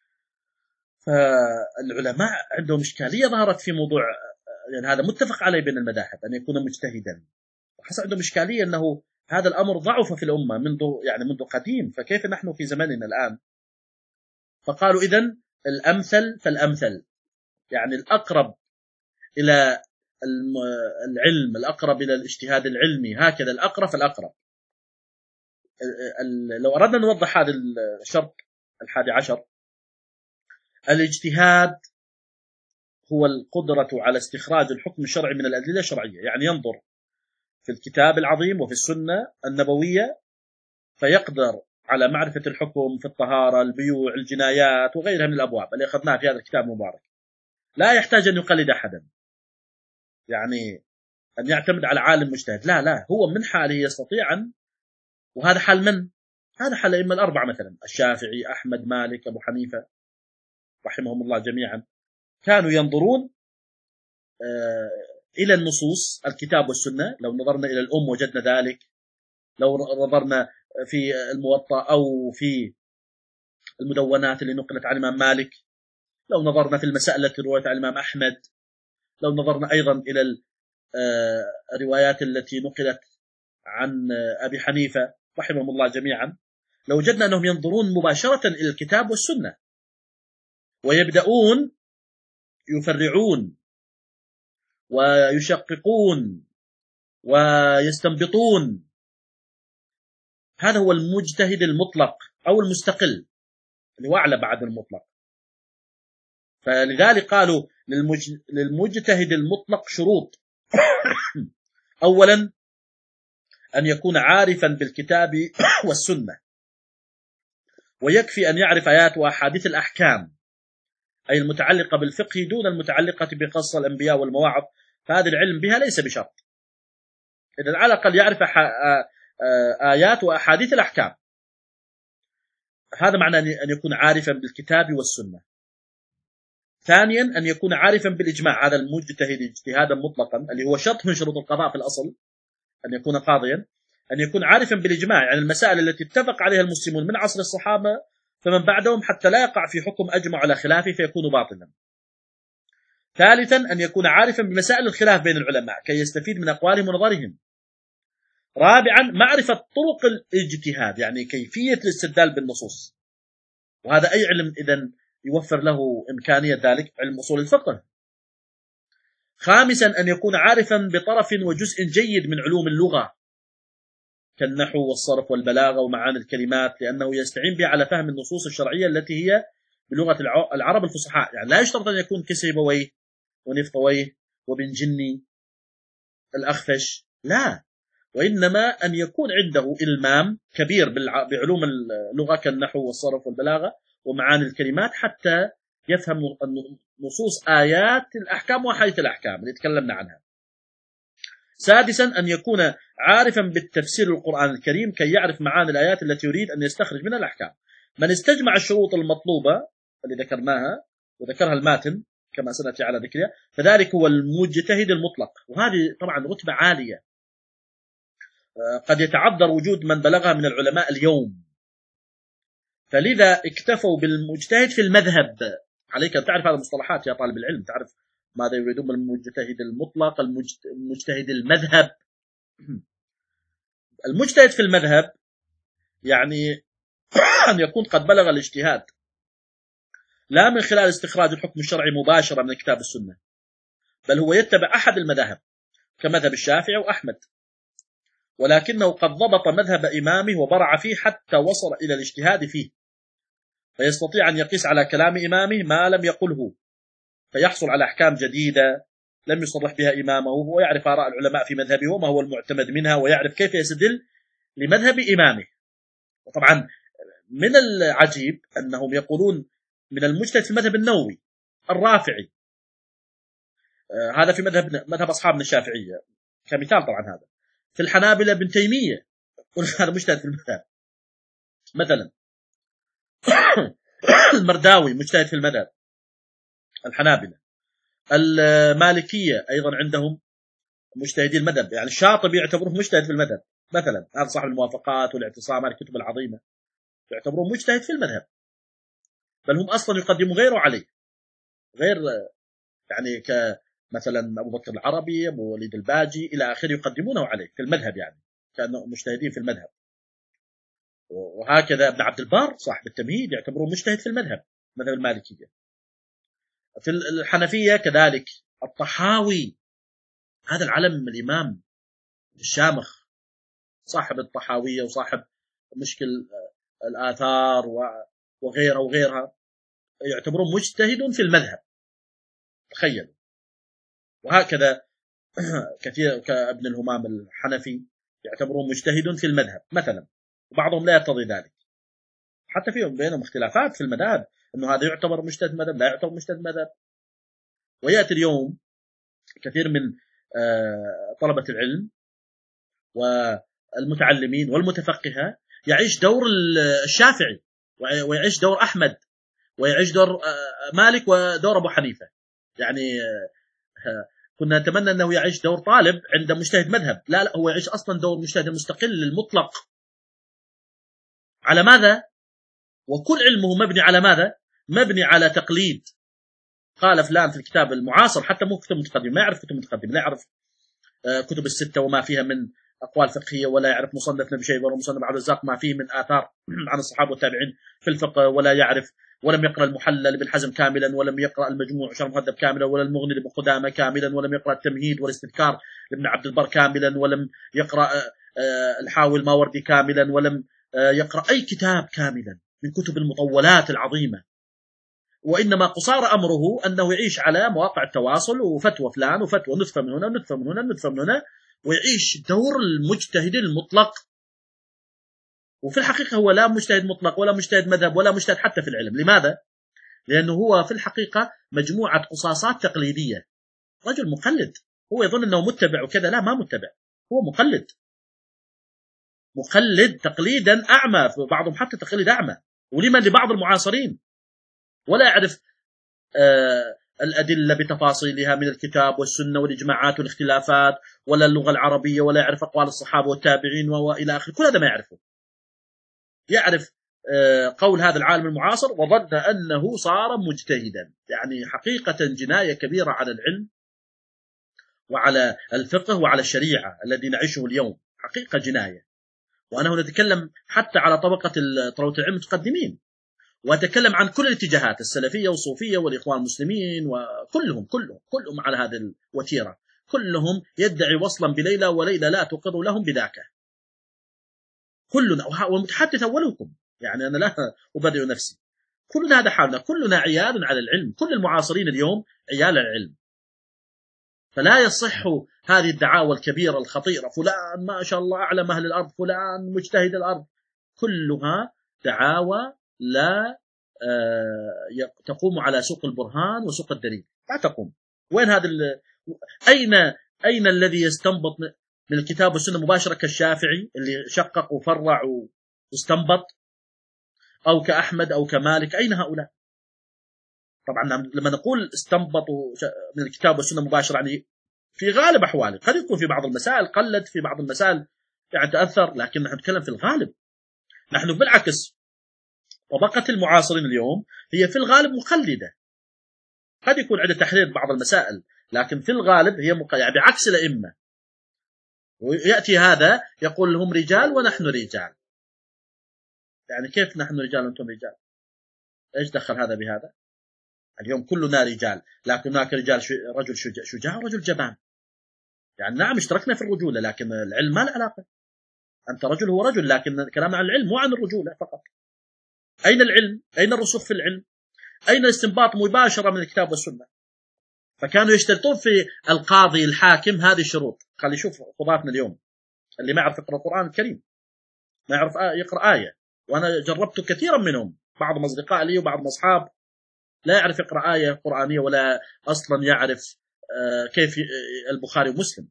فالعلماء عندهم إشكالية ظهرت في موضوع يعني هذا متفق عليه بين المذاهب أن يكون مجتهدا، وحصل عندهم إشكالية أنه هذا الأمر ضعف في الأمة منذ يعني منذ قديم، فكيف نحن في زماننا الآن؟ فقالوا إذن الأمثل فالأمثل، يعني الأقرب إلى العلم، الأقرب إلى الاجتهاد العلمي، هكذا الأقرب فالأقرب. لو أردنا نوضح هذا الشرط الحادي عشر، الاجتهاد هو القدرة على استخراج الحكم الشرعي من الأدلة الشرعية، يعني ينظر في الكتاب العظيم وفي السنة النبوية فيقدر على معرفة الحكم في الطهارة، البيوع، الجنايات وغيرها من الأبواب اللي أخذناها في هذا الكتاب المبارك. لا يحتاج أن يقلد أحدا، يعني أن يعتمد على عالم مجتهد، لا لا، هو من حاله يستطيع أن، وهذا حال من؟ هذا حال الأئمة الأربعة مثلا الشافعي، أحمد، مالك، أبو حنيفة رحمهم الله جميعا، كانوا ينظرون إلى النصوص الكتاب والسنة. لو نظرنا إلى الأم وجدنا ذلك، لو نظرنا في الموطأ أو في المدونات اللي نقلت عن الإمام مالك، لو نظرنا في المسائل التي رويت عن الإمام أحمد، لو نظرنا أيضا إلى الروايات التي نقلت عن أبي حنيفة رحمهم الله جميعا، لو وجدنا أنهم ينظرون مباشرة إلى الكتاب والسنة ويبدأون يفرعون ويشققون ويستنبطون. هذا هو المجتهد المطلق أو المستقل اللي هو أعلى بعد المطلق. فلذلك قالوا للمجتهد المطلق شروط. أولا أن يكون عارفا بالكتاب والسنة، ويكفي أن يعرف آيات وأحاديث الأحكام أي المتعلقة بالفقه دون المتعلقة بقصة الأنبياء والمواعظ، فهذا العلم بها ليس بشرط. إذن على الأقل يعرف آيات وأحاديث الأحكام، هذا معنى أن يكون عارفا بالكتاب والسنة. ثانيا أن يكون عارفا بالإجماع، هذا المجتهد اجتهادا مطلقا اللي هو شرط من شروط القضاء في الأصل أن يكون قاضيا، أن يكون عارفا بالإجماع يعني المسائل التي اتفق عليها المسلمون من عصر الصحابة فمن بعدهم حتى لا يقع في حكم أجمع على خلافه فيكون باطلا. ثالثا أن يكون عارفا بمسائل الخلاف بين العلماء كي يستفيد من أقوالهم ونظرهم. رابعا معرفة طرق الاجتهاد يعني كيفية الاستدلال بالنصوص، وهذا أي علم إذن يوفر له إمكانية ذلك، علم أصول الفقه. خامسا أن يكون عارفا بطرف وجزء جيد من علوم اللغة كالنحو والصرف والبلاغة ومعاني الكلمات، لأنه يستعين بها على فهم النصوص الشرعية التي هي بلغة العرب الفصحاء. يعني لا يشترط أن يكون كسيبويه ونفطويه وبن جني الأخفش، لا، وإنما أن يكون عنده إلمام كبير بعلوم اللغة كالنحو والصرف والبلاغة ومعاني الكلمات حتى يفهم نصوص آيات الأحكام وأحاديث الأحكام اللي تكلمنا عنها. سادسا أن يكون عارفا بالتفسير القرآن الكريم كي يعرف معاني الآيات التي يريد أن يستخرج منها الأحكام. من استجمع الشروط المطلوبة اللي ذكرناها وذكرها الماتن كما سنأتي على ذكرها فذلك هو المجتهد المطلق، وهذه طبعا رتبة عالية قد يتعذر وجود من بلغها من العلماء اليوم، فلذا اكتفوا بالمجتهد في المذهب. عليك أن تعرف هذه المصطلحات يا طالب العلم، تعرف ماذا يريدون بالمجتهد المطلق، المجتهد المذهب. المجتهد في المذهب يعني أن يكون قد بلغ الاجتهاد لا من خلال استخراج الحكم الشرعي مباشرة من كتاب السنة، بل هو يتبع أحد المذاهب كمذهب الشافعي وأحمد، ولكنه قد ضبط مذهب إمامه وبرع فيه حتى وصل إلى الاجتهاد فيه، فيستطيع أن يقيس على كلام إمامه ما لم يقله، فيحصل على أحكام جديدة لم يصرح بها إمامه، ويعرف آراء العلماء في مذهبه وما هو المعتمد منها، ويعرف كيف يستدل لمذهب إمامه. وطبعا من العجيب أنهم يقولون من المجتهد في المذهب النووي الرافعي، آه هذا في مذهب مذهب أصحابنا الشافعية كمثال. طبعا هذا في الحنابلة ابن تيمية يقول هذا مجتهد في المذهب مثلا. المرداوي مجتهد في المذهب الحنابلة. المالكية أيضا عندهم مجتهدين المذهب، يعني الشاطبي يعتبره مجتهد في المذهب مثلا، هذا صاحب الموافقات والاعتصام، هذه الكتب العظيمة يعتبروه مجتهد في المذهب، بل هم أصلا يقدموا غيره عليه، غير يعني كمثلا أبو بكر العربي، أبو وليد الباجي إلى آخره، يقدمونه عليه في المذهب، يعني كانوا مجتهدين في المذهب. وهكذا ابن عبد البر صاحب التمهيد يعتبروه مجتهد في المذهب، مذهب المالكية. في الحنفية كذلك الطحاوي، هذا العلم الإمام الشامخ صاحب الطحاوية وصاحب مشكل الآثار وغيرها وغيرها، يعتبرون مجتهد في المذهب، تخيل. وهكذا كثير كابن الهمام الحنفي يعتبرون مجتهد في المذهب مثلا، وبعضهم لا يقتضي ذلك، حتى فيهم بينهم اختلافات في المذاهب أنه هذا يعتبر مجتهد مذهب لا يعتبر مجتهد مذهب. ويأتي اليوم كثير من طلبة العلم والمتعلمين والمتفقهة يعيش دور الشافعي ويعيش دور أحمد ويعيش دور مالك ودور أبو حنيفة. يعني كنا نتمنى أنه يعيش دور طالب عند مجتهد مذهب، لا لا، هو يعيش أصلا دور مجتهد مستقل المطلق. على ماذا؟ وكل علمه مبني على ماذا؟ مبني على تقليد. قال فلان في الكتاب المعاصر، حتى مو كتب متقدم، ما يعرف كتب متقدم، لا يعرف كتب الستة وما فيها من أقوال فقهية، ولا يعرف مصنف ابن شيبة ولا مصنف عبد الرزاق ما فيه من آثار عن الصحابة والتابعين في الفقه، ولا يعرف ولم يقرأ المحلل لابن حزم كاملا، ولم يقرأ المجموع شرح المهذب كاملا، ولا المغني لابن قدامة كاملا، ولم يقرأ التمهيد والاستذكار لابن عبد البر كاملا، ولم يقرأ الحاوي الماوردي كاملا، ولم يقرأ أي كتاب كاملا من كتب المطولات العظيمة. وإنما قصار أمره أنه يعيش على مواقع التواصل وفتوى فلان وفتوى نتفة من هنا نتفة من هنا نتفة من هنا، ويعيش دور المجتهد المطلق. وفي الحقيقة هو لا مجتهد مطلق ولا مجتهد مذهب ولا مجتهد حتى في العلم. لماذا؟ لأنه هو في الحقيقة مجموعة قصاصات تقليدية، رجل مقلد، هو يظن أنه متبع وكذا، لا، ما متبع، هو مقلد، مقلد تقليدا أعمى، بعضهم حتى تقليد أعمى، ولمن لبعض المعاصرين، ولا يعرف آه الأدلة بتفاصيلها من الكتاب والسنة والإجماعات والاختلافات، ولا اللغة العربية، ولا يعرف أقوال الصحابة والتابعين وإلى آخره، كل هذا ما يعرفه. يعرف آه قول هذا العالم المعاصر وظن أنه صار مجتهدا. يعني حقيقة جناية كبيرة على العلم وعلى الفقه وعلى الشريعة الذي نعيشه اليوم، حقيقة جناية. وأنا هنا أتكلم حتى على طبقة طلبة العلم المتقدمين، وأتكلم عن كل الاتجاهات، السلفية والصوفية والإخوان المسلمين، وكلهم كلهم كلهم على هذه الوتيرة، كلهم يدعي وصلا بليلى وليلى لا تقر لهم بذاك، كلنا، ومتحدث أولكم، يعني أنا لا أبرئ نفسي، كلنا هذا حالنا، كلنا عيال على العلم، كل المعاصرين اليوم عيال العلم. فلا يصح هذه الدعاوى الكبيرة الخطيرة، فلان ما شاء الله أعلم أهل الأرض، فلان مجتهد الأرض، كلها دعاوى لا تقوم على سوق البرهان وسوق الدليل، لا تقوم. وين هذا أين أين الذي يستنبط من الكتاب والسنة مباشرة كالشافعي اللي شقق وفرع واستنبط، أو كأحمد أو كمالك؟ أين هؤلاء؟ طبعا لما نقول استنبطوا من الكتاب والسنة مباشرة، يعني في غالب أحواله، قد يكون في بعض المسائل قلد، في بعض المسائل يعني تأثر، لكن نحن نتكلم في الغالب. نحن بالعكس طبقة المعاصرين اليوم هي في الغالب مقلدة، قد يكون عندها تحرير بعض المسائل، لكن في الغالب هي مقلدة، يعني بعكس الأئمة. ويأتي هذا يقول هم رجال ونحن رجال. يعني كيف نحن رجال وأنتم رجال؟ إيش دخل هذا بهذا؟ اليوم كلنا رجال، لكن هناك رجال رجل شجاع, شجاع ورجل جبان. يعني نعم اشتركنا في الرجولة، لكن العلم ما له علاقة. أنت رجل هو رجل، لكن كلام عن العلم مو عن الرجولة فقط. أين العلم؟ أين الرسوخ في العلم؟ أين الاستنباط مباشرة من الكتاب والسنة؟ فكانوا يشترطون في القاضي الحاكم هذه الشروط. خلي يشوف قضاتنا اليوم اللي ما يعرف يقرأ القرآن الكريم، ما يعرف يقرأ آية، وأنا جربت كثيرا منهم، بعض أصدقاء لي وبعض أصحاب لا يعرف يقرأ آية قرآنية ولا أصلا يعرف كيف البخاري ومسلم،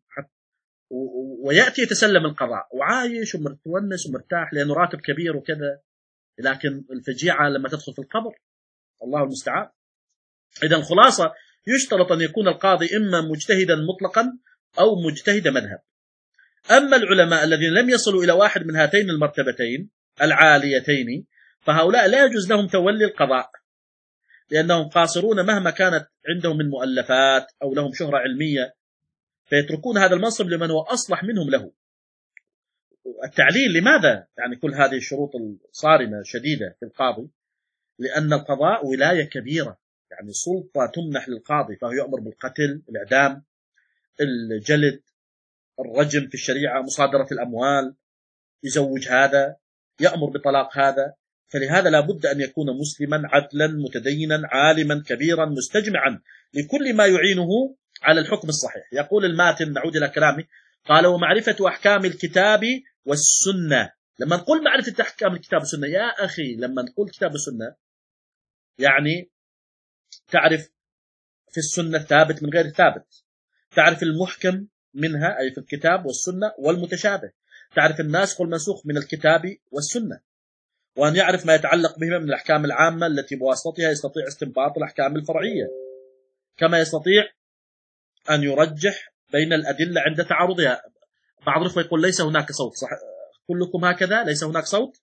ويأتي يتسلم القضاء وعايش ومتونس ومرتاح لأنه راتب كبير وكذا، لكن الفجيعة لما تدخل في القبر الله المستعان. إذا الخلاصة يشترط أن يكون القاضي إما مجتهدا مطلقا أو مجتهد مذهب. أما العلماء الذين لم يصلوا إلى واحد من هاتين المرتبتين العاليتين فهؤلاء لا يجوز لهم تولي القضاء، لأنهم قاصرون مهما كانت عندهم من مؤلفات أو لهم شهرة علمية، فيتركون هذا المنصب لمن هو أصلح منهم له. التعليل لماذا؟ يعني كل هذه الشروط الصارمة شديدة في القاضي، لأن القضاء ولاية كبيرة، يعني سلطة تمنح للقاضي، فهو يأمر بالقتل، الإعدام، الجلد، الرجم في الشريعة، مصادرة الأموال، يزوج هذا، يأمر بطلاق هذا. فلهذا لا بد أن يكون مسلما عدلا متدينا عالما كبيرا مستجمعا لكل ما يعينه على الحكم الصحيح. يقول الماتن، نعود إلى كلامه، قال: ومعرفة أحكام الكتاب والسنة. لما نقول معرفة أحكام الكتاب والسنة يا أخي، لما نقول كتاب والسنة يعني تعرف في السنة ثابت من غير ثابت، تعرف المحكم منها أي في الكتاب والسنة والمتشابه، تعرف الناسخ والمنسوخ من الكتاب والسنة، وأن يعرف ما يتعلق بهما من الأحكام العامة التي بواسطتها يستطيع استنباط الأحكام الفرعية، كما يستطيع أن يرجح بين الأدلة عند تعارضها. بعض الإخوة يقول ليس هناك صوت، صح؟ كلكم هكذا ليس هناك صوت؟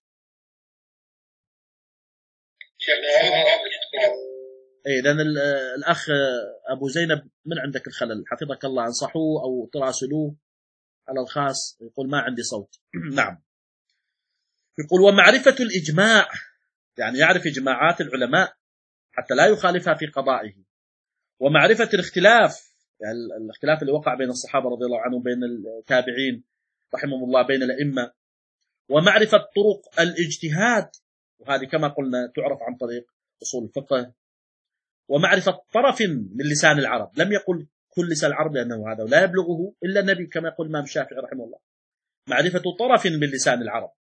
إذن الأخ أبو زينب من عندك الخلل، حفظك الله، انصحوه أو تراسلوه على الخاص، يقول ما عندي صوت. نعم. يقول: ومعرفة الإجماع، يعني يعرف إجماعات العلماء حتى لا يخالفها في قضائه. ومعرفة الاختلاف، يعني الاختلاف اللي وقع بين الصحابة رضي الله عنهم، بين التابعين رحمهم الله، بين الأئمة. ومعرفة طرق الاجتهاد، وهذه كما قلنا تعرف عن طريق أصول الفقه. ومعرفة طرف من لسان العرب، لم يقل كل لسان العرب لأنه هذا لا يبلغه إلا النبي، كما يقول الإمام الشافعي رحمه الله. معرفة طرف من لسان العرب.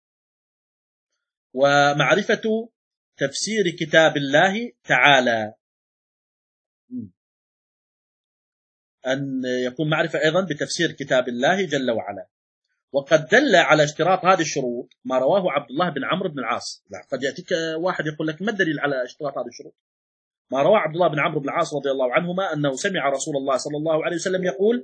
ومعرفة تفسير كتاب الله تعالى، أن يكون معرفة أيضا بتفسير كتاب الله جل وعلا. وقد دل على اشتراط هذه الشروط ما رواه عبد الله بن عمرو بن العاص. قد يأتيك واحد يقول لك ما الدليل على اشتراط هذه الشروط؟ ما رواه عبد الله بن عمرو بن العاص رضي الله عنهما أنه سمع رسول الله صلى الله عليه وسلم يقول: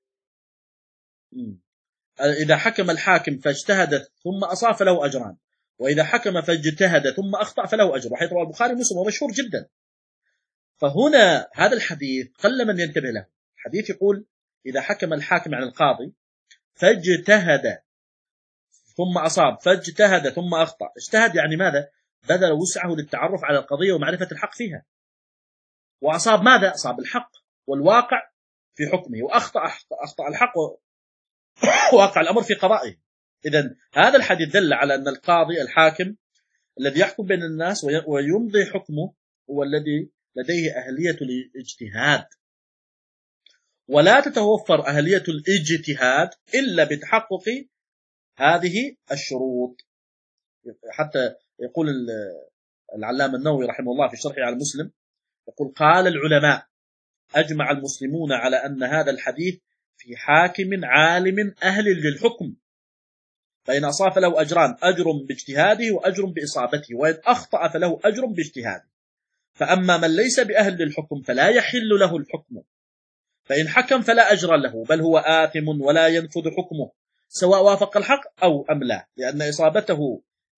إذا حكم الحاكم فاجتهد ثم أصاب فله أجران، وإذا حكم فاجتهد ثم أخطأ فله أجر، وحيث رواه البخاري ومسلم ومشهور جدا. فهنا هذا الحديث قل من ينتبه له. الحديث يقول: إذا حكم الحاكم عن القاضي فاجتهد ثم أصاب، فاجتهد ثم أخطأ. اجتهد يعني ماذا؟ بذل وسعه للتعرف على القضية ومعرفة الحق فيها. وأصاب ماذا؟ أصاب الحق والواقع في حكمه، وأخطأ أخطأ الحق وواقع الأمر في قضائه. إذن هذا الحديث دل على أن القاضي الحاكم الذي يحكم بين الناس ويمضي حكمه هو الذي لديه أهلية الاجتهاد، ولا تتوفر أهلية الاجتهاد إلا بتحقق هذه الشروط. حتى يقول العلامة النووي رحمه الله في شرحه على مسلم، يقول: قال العلماء: أجمع المسلمون على أن هذا الحديث في حاكم عالم أهل للحكم، فإن أصاب فله أجران: أجر باجتهاده وأجر بإصابته، وإن أخطأ فله أجر باجتهاده. فأما من ليس بأهل للحكم فلا يحل له الحكم، فإن حكم فلا أجر له، بل هو آثم ولا ينفذ حكمه سواء وافق الحق أو أم لا، لأن إصابته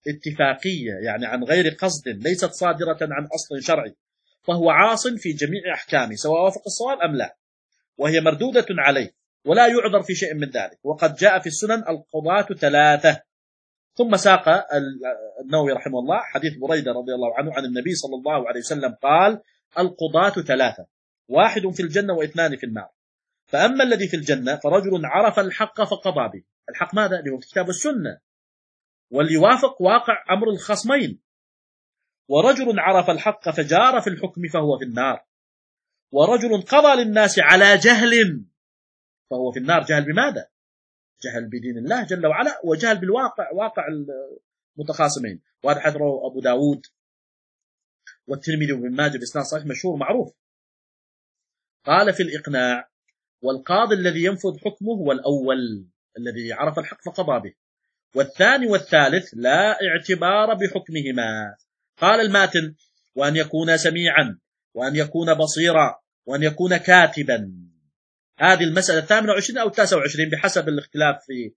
اتفاقية يعني عن غير قصد ليست صادرة عن أصل شرعي، فهو عاص في جميع أحكامه سواء وافق الصواب أم لا، وهي مردودة عليه ولا يعذر في شيء من ذلك. وقد جاء في السنن القضاة ثلاثة. ثم ساق النووي رحمه الله حديث بريدة رضي الله عنه عن النبي صلى الله عليه وسلم قال: القضاة ثلاثة، واحد في الجنة واثنان في النار. فأما الذي في الجنة فرجل عرف الحق فقضى به. الحق ماذا؟ اللي هو كتاب السنة واليوافق واقع أمر الخصمين. ورجل عرف الحق فجار في الحكم فهو في النار. ورجل قضى للناس على جهل فهو في النار. جهل بماذا؟ جهل بدين الله جل وعلا، وجهل بالواقع، واقع المتخاصمين. وهذا حديث رواه أبو داود والترمذي وابن ماجه بإسناد صحيح مشهور معروف. قال في الإقناع: والقاضي الذي ينفذ حكمه هو الأول الذي عرف الحق فقضى به، والثاني والثالث لا اعتبار بحكمهما. قال الماتن: وأن يكون سميعا، وأن يكون بصيرا، وأن يكون كاتبا. هذه المسألة الثامنة وعشرين أو التاسعة وعشرين بحسب الاختلاف في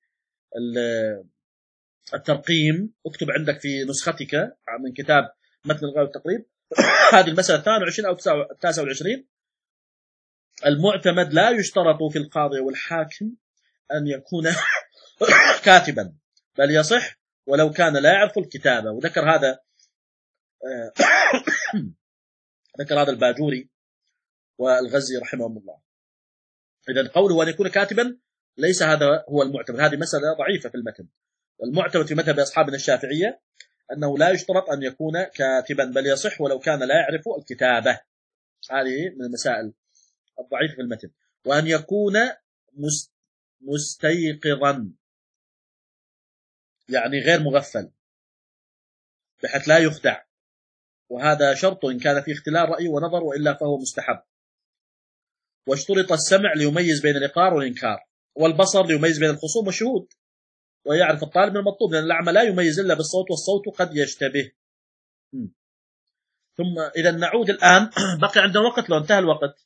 الترقيم. اكتب عندك في نسختك من كتاب متن الغاية والتقريب هذه المسألة الثامنة وعشرين أو التاسعة والعشرين. المعتمد لا يشترط في القاضي والحاكم أن يكون كاتبا، بل يصح ولو كان لا يعرف الكتابة. وذكر هذا ذكر هذا الباجوري والغزي رحمهم الله. إذن قوله أن يكون كاتبا ليس هذا هو المعتمد، هذه مسألة ضعيفة في المتن. والمعتمد في مذهب أصحابنا الشافعية أنه لا يشترط أن يكون كاتبا، بل يصح ولو كان لا يعرف الكتابة. هذه من المسائل الضعيفة في المتن. وأن يكون مستيقظا يعني غير مغفل بحيث لا يخدع، وهذا شرط إن كان في اختلاف رأي ونظر، وإلا فهو مستحب. واشترط السمع ليميز بين الإقرار والإنكار، والبصر ليميز بين الخصوم والشهود، ويعرف الطالب من المطلوب، لأن الأعمى لا يميز إلا بالصوت، والصوت قد يشتبه. م. ثم إذا نعود الآن بقي عندنا وقت لو انتهى الوقت.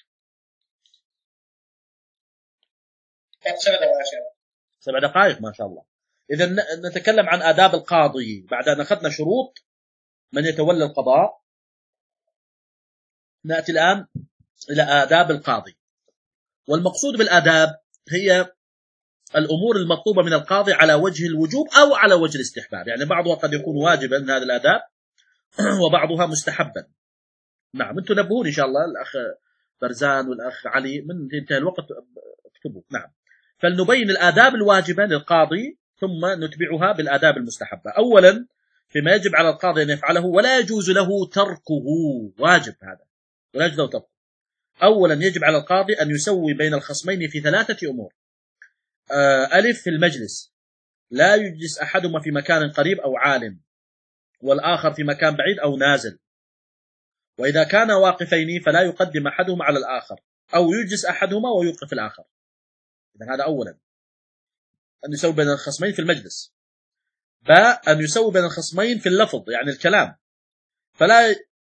سبع دقائق ما شاء الله. إذا نتكلم عن آداب القاضي بعد أن أخذنا شروط من يتولى القضاء. نأتي الآن إلى آداب القاضي. والمقصود بالآداب هي الأمور المطلوبة من القاضي على وجه الوجوب أو على وجه الاستحباب، يعني بعضها قد يكون واجبا من هذه الآداب وبعضها مستحبا. نعم، انتم نبهون إن شاء الله، الأخ برزان والأخ علي، من انتهى الوقت اكتبوا. نعم، فلنبين الآداب الواجبة للقاضي ثم نتبعها بالآداب المستحبة. أولا فيما يجب على القاضي أن يفعله ولا يجوز له تركه، واجب هذا ولا يجوز له تركه. أولا يجب على القاضي أن يسوي بين الخصمين في ثلاثة أمور. ألف، في المجلس لا يجلس أحدهما في مكان قريب أو عال، والآخر في مكان بعيد أو نازل. وإذا كان واقفين فلا يقدم أحدهما على الآخر، أو يجلس أحدهما ويوقف الآخر. إذن هذا أولا، أن يسوي بين الخصمين في المجلس. باء، أن يسوي بين الخصمين في اللفظ يعني الكلام، فلا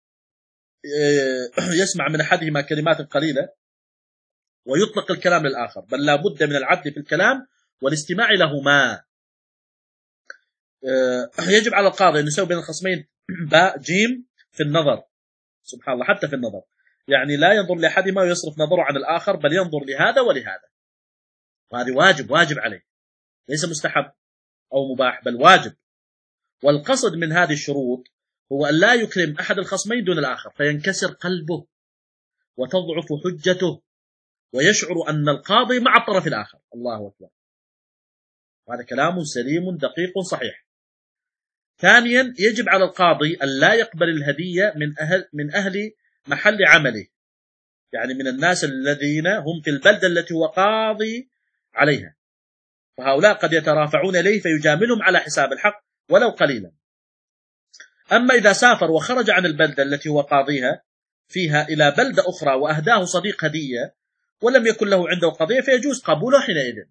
يسمع من أحدهما كلمات قليلة ويطلق الكلام للآخر، بل لا بد من العدل في الكلام والاستماع لهما. يجب على القاضي أن يسوي بين الخصمين باء جيم في النظر، سبحان الله، حتى في النظر، يعني لا ينظر لأحدهما ويصرف نظره عن الآخر، بل ينظر لهذا ولهذا. وهذه واجب واجب عليه، ليس مستحب أو مباح بل واجب. والقصد من هذه الشروط هو أن لا يكرم أحد الخصمين دون الآخر فينكسر قلبه وتضعف حجته ويشعر أن القاضي مع الطرف الآخر. الله أكبر، وهذا كلام سليم دقيق صحيح. ثانيا يجب على القاضي أن لا يقبل الهدية من أهل, من أهل محل عمله، يعني من الناس الذين هم في البلدة التي هو قاضي عليها، فهؤلاء قد يترافعون إليه فيجاملهم على حساب الحق ولو قليلا. أما إذا سافر وخرج عن البلدة التي هو قاضيها فيها إلى بلدة أخرى وأهداه صديق هدية ولم يكن له عنده قضية فيجوز قبوله حينئذ.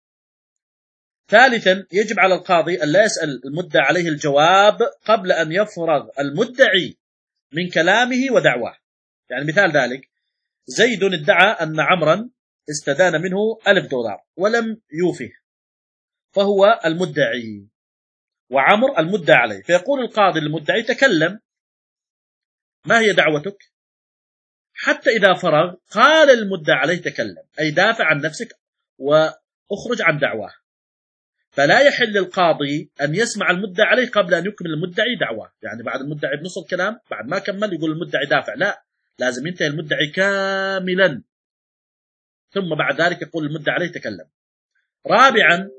ثالثا يجب على القاضي أن لا يسأل المدعى عليه الجواب قبل أن يفرغ المدعي من كلامه ودعواه. يعني مثال ذلك، زيد ادعى أن عمرا استدان منه ألف دولار ولم يوفه، فهو المدعي، وعمر المدعى عليه، فيقول القاضي للمدعي: تكلم، ما هي دعوتك؟ حتى إذا فرغ قال المدعى عليه: تكلم، أي دافع عن نفسك وأخرج عن دعواه. فلا يحل للقاضي أن يسمع المدعى عليه قبل أن يكمل المدعي دعواه، يعني بعد المدعي بنص الكلام بعد ما كمل يقول المدعي دافع، لا، لازم ينتهي المدعي كاملا ثم بعد ذلك يقول المدعى عليه: تكلم. رابعا،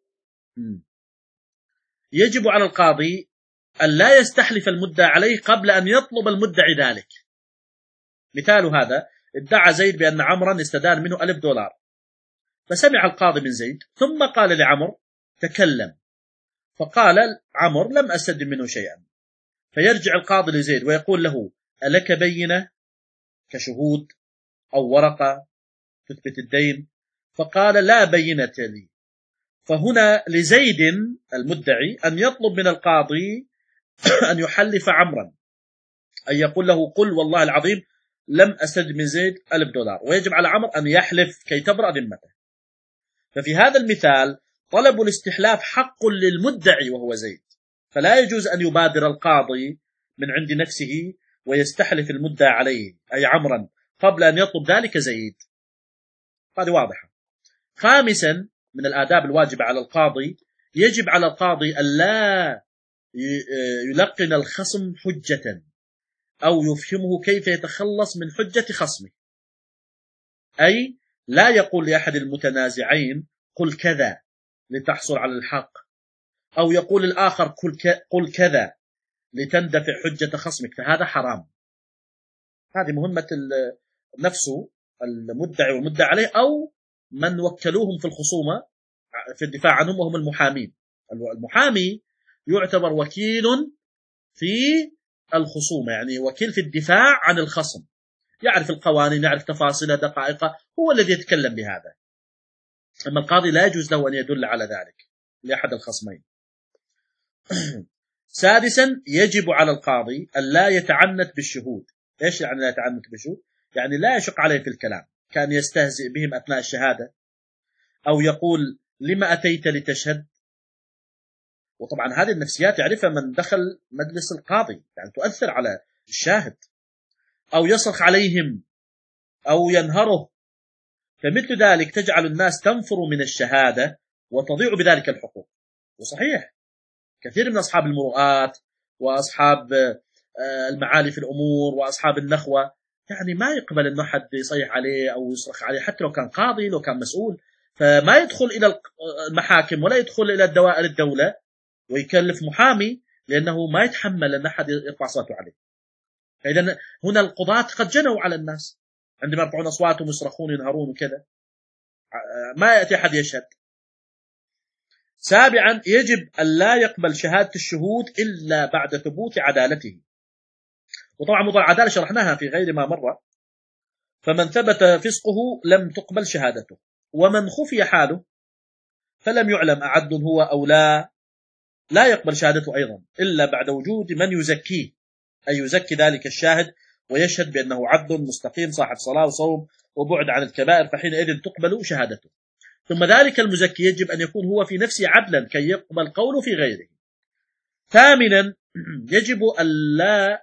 يجب على القاضي أن لا يستحلف المدعى عليه قبل أن يطلب المدعي ذلك. مثال هذا: ادعى زيد بأن عمرا استدان منه ألف دولار، فسمع القاضي من زيد ثم قال لعمر: تكلم، فقال عمر: لم أستد منه شيئا. فيرجع القاضي لزيد ويقول له: ألك بينة كشهود أو ورقة تثبت الدين؟ فقال: لا بينة لي. فهنا لزيد المدعي أن يطلب من القاضي أن يحلف عمرا، أن يقول له: قل والله العظيم لم أستد من زيد ألف دولار، ويجب على عمر أن يحلف كي تبرأ ذمته. ففي هذا المثال طلب الاستحلاف حق للمدعي وهو زيد، فلا يجوز أن يبادر القاضي من عند نفسه ويستحلف المدعى عليه أي عمرا قبل أن يطلب ذلك زيد. هذه واضحة. خامسا، من الآداب الواجبة على القاضي: يجب على القاضي ألا يلقن الخصم حجة أو يفهمه كيف يتخلص من حجة خصمه، أي لا يقول لأحد المتنازعين: قل كذا لتحصل على الحق، أو يقول الآخر: قل كذا لتندفع حجة خصمك، فهذا حرام. هذه مهمة نفسه المدعي والمدعى عليه أو من وكلوهم في الخصومة في الدفاع عنهم وهم المحامين. المحامي يعتبر وكيل في الخصومة، يعني وكيل في الدفاع عن الخصم، يعرف القوانين، يعرف تفاصيل دقائق، هو الذي يتكلم بهذا. أما القاضي لا يجوز له أن يدل على ذلك لأحد الخصمين. سادسا، يجب على القاضي أن لا يتعنت بالشهود. إيش يعني لا يتعنت بالشهود؟ يعني لا يشق عليه في الكلام، كان يستهزئ بهم أثناء الشهادة، أو يقول: لما أتيت لتشهد؟ وطبعا هذه النفسيات يعرفها من دخل مجلس القاضي، يعني تؤثر على الشاهد. أو يصرخ عليهم أو ينهره، فمثل ذلك تجعل الناس تنفر من الشهادة وتضيع بذلك الحقوق. وصحيح كثير من أصحاب المروءات وأصحاب المعالي في الأمور وأصحاب النخوة يعني ما يقبل أنه حد يصيح عليه أو يصرخ عليه، حتى لو كان قاضي، لو كان مسؤول، فما يدخل إلى المحاكم ولا يدخل إلى الدوائر الدولة ويكلف محامي، لأنه ما يتحمل أن أحد يرفع صوته عليه. فإذا هنا القضاة قد جنوا على الناس عندما يرفعون أصواتهم يصرخون ينهرون وكذا، ما يأتي أحد يشهد. سابعا، يجب أن لا يقبل شهادة الشهود إلا بعد ثبوت عدالته. وطبعا موضوع العدالة شرحناها في غير ما مرة، فمن ثبت فسقه لم تقبل شهادته، ومن خفي حاله فلم يعلم أعد هو أو لا لا يقبل شهادته أيضا إلا بعد وجود من يزكيه، أي يزكي ذلك الشاهد ويشهد بأنه عدل مستقيم صاحب صلاة وصوم وبعد عن الكبائر، فحينئذ تقبل شهادته. ثم ذلك المزكي يجب أن يكون هو في نفسه عدلا كي يقبل قوله في غيره. ثامنا، يجب أن لا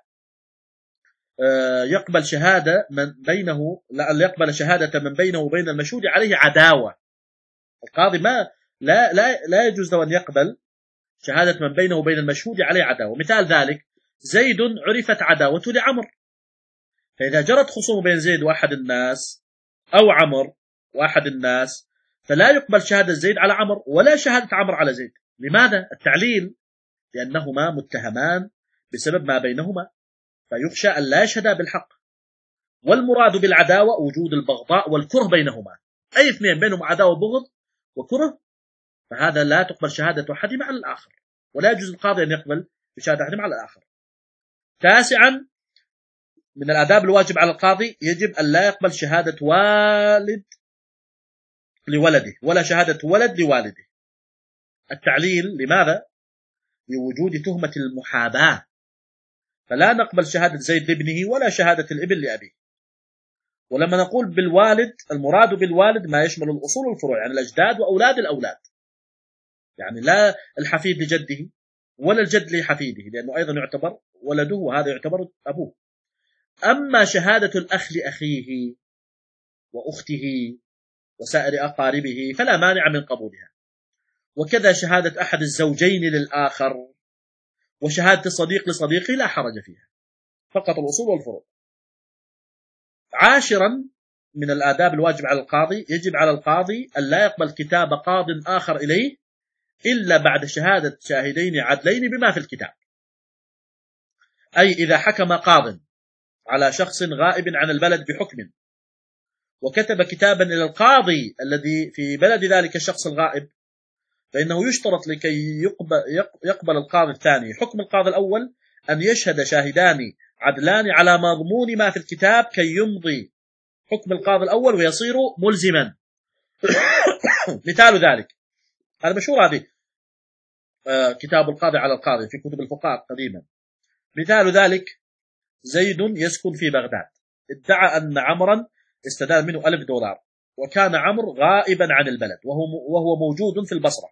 يقبل شهادة من بينه لا يقبل شهادة من بينه وبين المشهود عليه عداوة. القاضي ما لا لا لا يجوز له أن يقبل شهادة من بينه وبين المشهود عليه عداوة. مثال ذلك: زيد عرفت عداوته لعمر، فإذا جرت خصومة بين زيد وأحد الناس أو عمر وأحد الناس فلا يقبل شهادة زيد على عمر ولا شهادة عمر على زيد. لماذا؟ التعليل: لأنهما متهمان بسبب ما بينهما، فيخشى أن لا يشهدا بالحق. والمراد بالعداوة وجود البغضاء والكره بينهما، أي اثنين بينهم عداوة وبغض وكره، فهذا لا تقبل شهادة أحدهما على الآخر، ولا يجوز القاضي أن يقبل بشهادة أحدهما على الآخر. تاسعا، من الآداب الواجب على القاضي: يجب أن لا يقبل شهادة والد لولده ولا شهادة ولد لوالده. التعليل: لماذا؟ لوجود تهمة المحاباة، فلا نقبل شهادة زيد لابنه ولا شهادة الابن لأبيه. ولما نقول بالوالد المراد بالوالد ما يشمل الأصول والفروع، يعني الأجداد وأولاد الأولاد، يعني لا الحفيد لجده ولا الجد لحفيده، لأنه أيضا يعتبر ولده وهذا يعتبر أبوه. أما شهادة الأخ لأخيه وأخته وسائر أقاربه فلا مانع من قبولها، وكذا شهادة أحد الزوجين للآخر، وشهادة الصديق لصديقه لا حرج فيها، فقط الأصول والفروع. عاشرا من الآداب الواجب على القاضي، يجب على القاضي أن لا يقبل كتاب قاض آخر إليه إلا بعد شهادة شاهدين عدلين بما في الكتاب. أي إذا حكم قاض على شخص غائب عن البلد بحكم وكتب كتابا إلى القاضي الذي في بلد ذلك الشخص الغائب، فإنه يشترط لكي يقبل, يقبل القاضي الثاني حكم القاضي الأول أن يشهد شاهدان عدلان على مضمون ما في الكتاب كي يمضي حكم القاضي الأول ويصير ملزما. مثال ذلك هذا مشهور، هذه آه كتاب القاضي على القاضي في كتب الفقهاء قديما. مثال ذلك زيد يسكن في بغداد، ادعى أن عمرا استدان منه ألف دولار، وكان عمرو غائبا عن البلد وهو, وهو موجود في البصرة،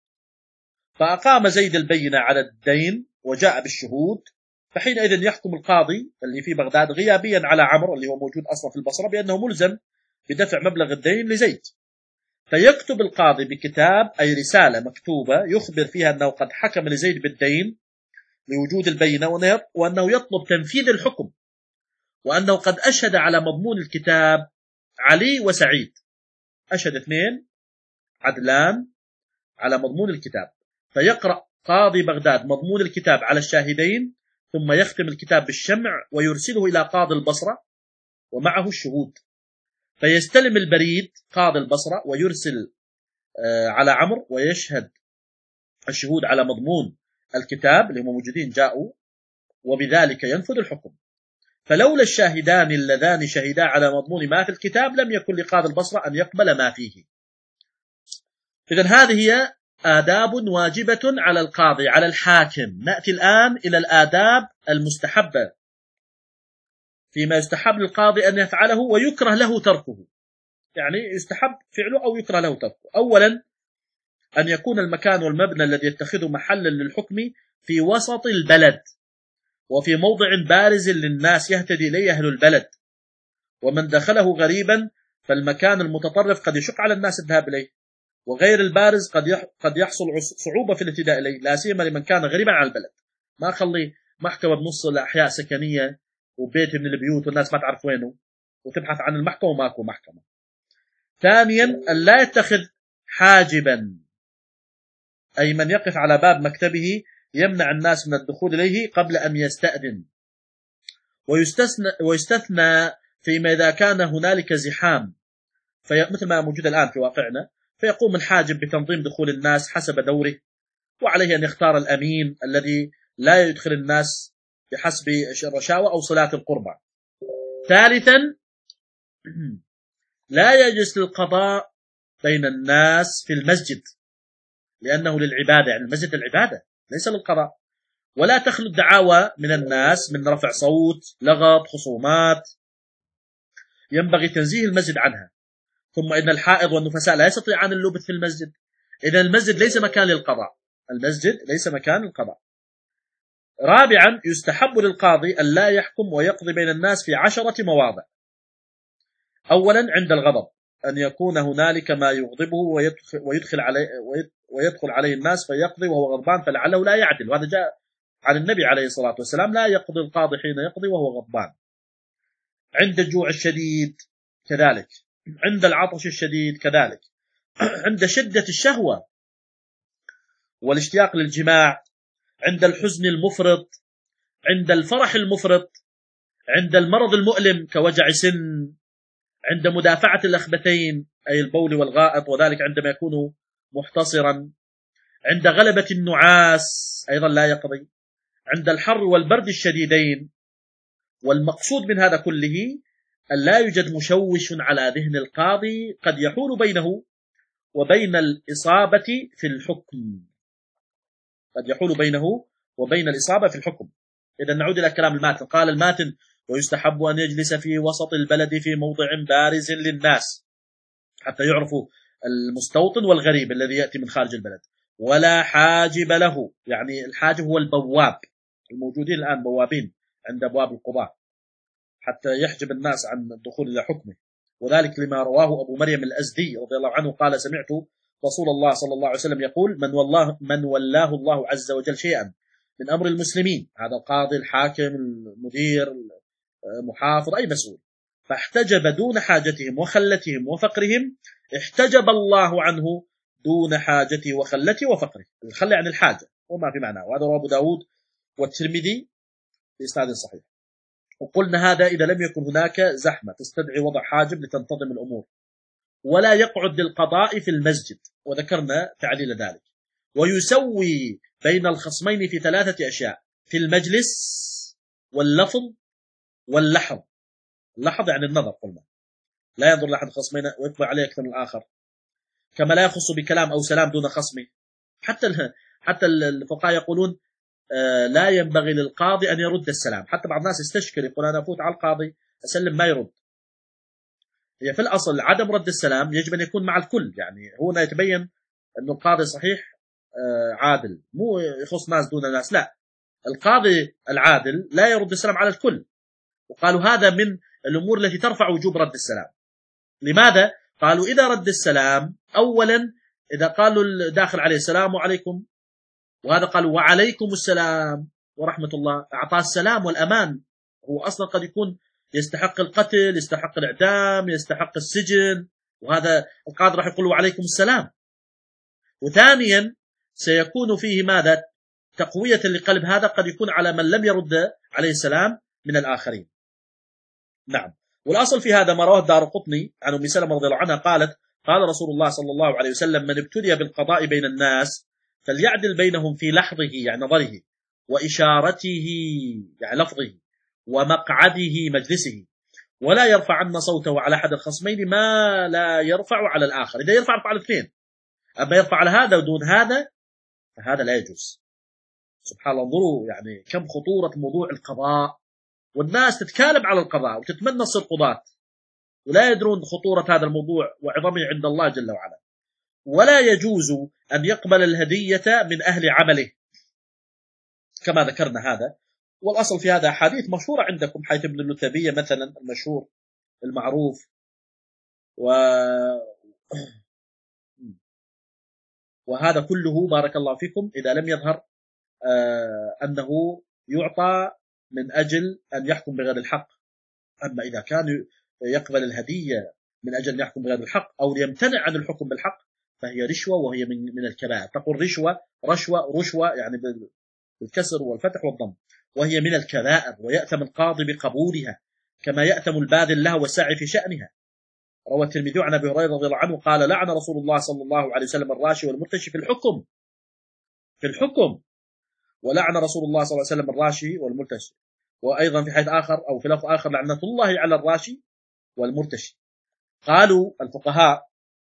فأقام زيد البينة على الدين وجاء بالشهود، فحينئذ يحكم القاضي اللي في بغداد غيابيا على عمرو اللي هو موجود أصلا في البصرة بأنه ملزم بدفع مبلغ الدين لزيد، فيكتب القاضي بكتاب أي رسالة مكتوبة يخبر فيها أنه قد حكم لزيد بالدين لوجود البينة وأنه يطلب تنفيذ الحكم، وأنه قد أشهد على مضمون الكتاب علي وسعيد، أشهد اثنين عدلان على مضمون الكتاب، فيقرأ قاضي بغداد مضمون الكتاب على الشاهدين ثم يختم الكتاب بالشمع ويرسله إلى قاضي البصرة ومعه الشهود، فيستلم البريد قاضي البصرة ويرسل على عمرو ويشهد الشهود على مضمون الكتاب اللي هم موجودين جاءوا، وبذلك ينفذ الحكم. فلولا الشاهدان اللذان شهدا على مضمون ما في الكتاب لم يكن لقاضي البصرة أن يقبل ما فيه. إذن هذه هي آداب واجبة على القاضي على الحاكم. نأتي الآن إلى الآداب المستحبة فيما يستحب للقاضي أن يفعله ويكره له تركه، يعني يستحب فعله أو يكره له تركه. أولا أن يكون المكان والمبنى الذي يتخذه محلا للحكم في وسط البلد وفي موضع بارز للناس يهتدي إليه أهل البلد، ومن دخله غريبا فالمكان المتطرف قد يشق على الناس الذهاب إليه، وغير البارز قد قد يحصل صعوبة في الاهتداء إليه، لا سيما لمن كان غريبا عن البلد. ما أخلي محكمة بنص الأحياء سكنية وبيت من البيوت والناس ما تعرف وينه وتبحث عن المحكمة وماكو محكمة. ثانيا أن لا يتخذ حاجبا، أي من يقف على باب مكتبه يمنع الناس من الدخول إليه قبل أن يستأذن. ويستثنى, ويستثنى فيما إذا كان هنالك زحام، مثل ما موجود الآن في واقعنا، فيقوم الحاجب بتنظيم دخول الناس حسب دوره، وعليه أن يختار الأمين الذي لا يدخل الناس بحسب الرشاوى أو صلاة القربى. ثالثا لا يجلس للقضاء بين الناس في المسجد لأنه للعبادة، يعني المسجد للعبادة ليس للقضاء. ولا تخلو الدعاوى من الناس من رفع صوت، لغط، خصومات، ينبغي تنزيه المسجد عنها. ثم إن الحائض والنفساء لا يستطيعان اللبث في المسجد، إذا المسجد ليس مكان للقضاء، المسجد ليس مكان للقضاء. رابعا يستحب للقاضي أن لا يحكم ويقضي بين الناس في عشرة مواضع. أولا عند الغضب أن يكون هنالك ما يغضبه ويدخل, ويدخل عليه ويدخل عليه الناس فيقضي وهو غضبان فلعله لا يعدل، وهذا جاء عن النبي عليه الصلاة والسلام، لا يقضي القاضي حين يقضي وهو غضبان. عند الجوع الشديد كذلك، عند العطش الشديد كذلك، عند شدة الشهوة والاشتياق للجماع، عند الحزن المفرط، عند الفرح المفرط، عند المرض المؤلم كوجع سن، عند مدافعة الأخبثين أي البول والغائط وذلك عندما يكون محتصرا، عند غلبة النعاس أيضا لا يقضي، عند الحر والبرد الشديدين. والمقصود من هذا كله أن لا يوجد مشوش على ذهن القاضي قد يحول بينه وبين الإصابة في الحكم، قد يحول بينه وبين الإصابة في الحكم. إذا نعود إلى كلام الماتن. قال الماتن: ويستحب أن يجلس في وسط البلد في موضع بارز للناس حتى يعرفوا المستوطن والغريب الذي يأتي من خارج البلد، ولا حاجب له، يعني الحاجب هو البواب، الموجودين الآن بوابين عند أبواب القضاة حتى يحجب الناس عن الدخول إلى حكمه. وذلك لما رواه أبو مريم الأزدي رضي الله عنه قال: سمعت رسول الله صلى الله عليه وسلم يقول: من والله من ولاه الله عز وجل شيئا من أمر المسلمين، هذا القاضي، الحاكم، المدير، محافظ، أي مسؤول، فاحتجب دون حاجتهم وخلتهم وفقرهم، احتجب الله عنه دون حاجته وخلته وفقره. الخلة عن الحاجة وما في معناه، وهذا رواه أبو داود والترمذي بإسناد صحيح. وقلنا هذا إذا لم يكن هناك زحمة تستدعي وضع حاجب لتنتظم الأمور، ولا يقعد للقضاء في المسجد، وذكرنا تعليل ذلك. ويسوي بين الخصمين في ثلاثة أشياء: في المجلس واللفظ واللحظ. اللحظ يعني النظر، قلنا لا ينظر لأحد خصمين ويطبع عليه أكثر من الآخر، كما لا يخص بكلام أو سلام دون خصمه. حتى حتى الفقهاء يقولون لا ينبغي للقاضي أن يرد السلام. حتى بعض الناس يستشكر، يقول أنا أفوت على القاضي أسلم ما يرد. هي في الأصل عدم رد السلام يجب أن يكون مع الكل، يعني هنا يتبين أن القاضي صحيح عادل، مو يخص ناس دون ناس، لا، القاضي العادل لا يرد السلام على الكل. وقالوا هذا من الأمور التي ترفع وجوب رد السلام. لماذا؟ قالوا إذا رد السلام أولا، إذا قالوا داخل عليه السلام عليكم، وهذا قالوا وعليكم السلام ورحمة الله، أعطاه السلام والأمان. هو أصلا قد يكون يستحق القتل، يستحق الإعدام، يستحق السجن، وهذا القاضي راح يقول وعليكم السلام. وثانيا سيكون فيه ماذا؟ تقوية لقلب هذا قد يكون على من لم يرد عليه السلام من الآخرين. نعم. والأصل في هذا ما رواه الدارقطني عن أم سلمة رضي الله عنها قالت: قال رسول الله صلى الله عليه وسلم: من ابتلي بالقضاء بين الناس فليعدل بينهم في لحظه يعني نظره، وإشارته يعني لفظه، ومقعده مجلسه، ولا يرفعن صوته على أحد الخصمين ما لا يرفع على الآخر. إذا يرفع يرفع على الاثنين، أما يرفع على هذا ودون هذا فهذا لا يجوز. سبحان الله، انظروا يعني كم خطورة موضوع القضاء، والناس تتكالب على القضاء وتتمنى تصير قضاة ولا يدرون خطورة هذا الموضوع وعظمه عند الله جل وعلا. ولا يجوز أن يقبل الهدية من أهل عمله كما ذكرنا هذا. والأصل في هذا حديث مشهورة عندكم، حيث ابن اللثبية مثلا المشهور المعروف، و... وهذا كله بارك الله فيكم إذا لم يظهر آه أنه يعطى من أجل أن يحكم بغير الحق. أما إذا كان يقبل الهدية من أجل أن يحكم بغير الحق أو يمتنع عن الحكم بالحق فهي رشوة، وهي من من الكبائر. تقول رشوة رشوة رشوة يعني بالكسر والفتح والضم، وهي من الكبائر، ويأتم القاضي بقبولها كما يأتم الباذل لها والساعي في شأنها. روى الترمذي عن أبي هريرة رضي الله عنه قال: لعن رسول الله صلى الله عليه وسلم الراشي والمرتشي في الحكم في الحكم ولعن رسول الله صلى الله عليه وسلم الراشي والمرتشي. وأيضا في حديث آخر أو في لفظ آخر: لعنة الله على الراشي والمرتشي. قالوا الفقهاء: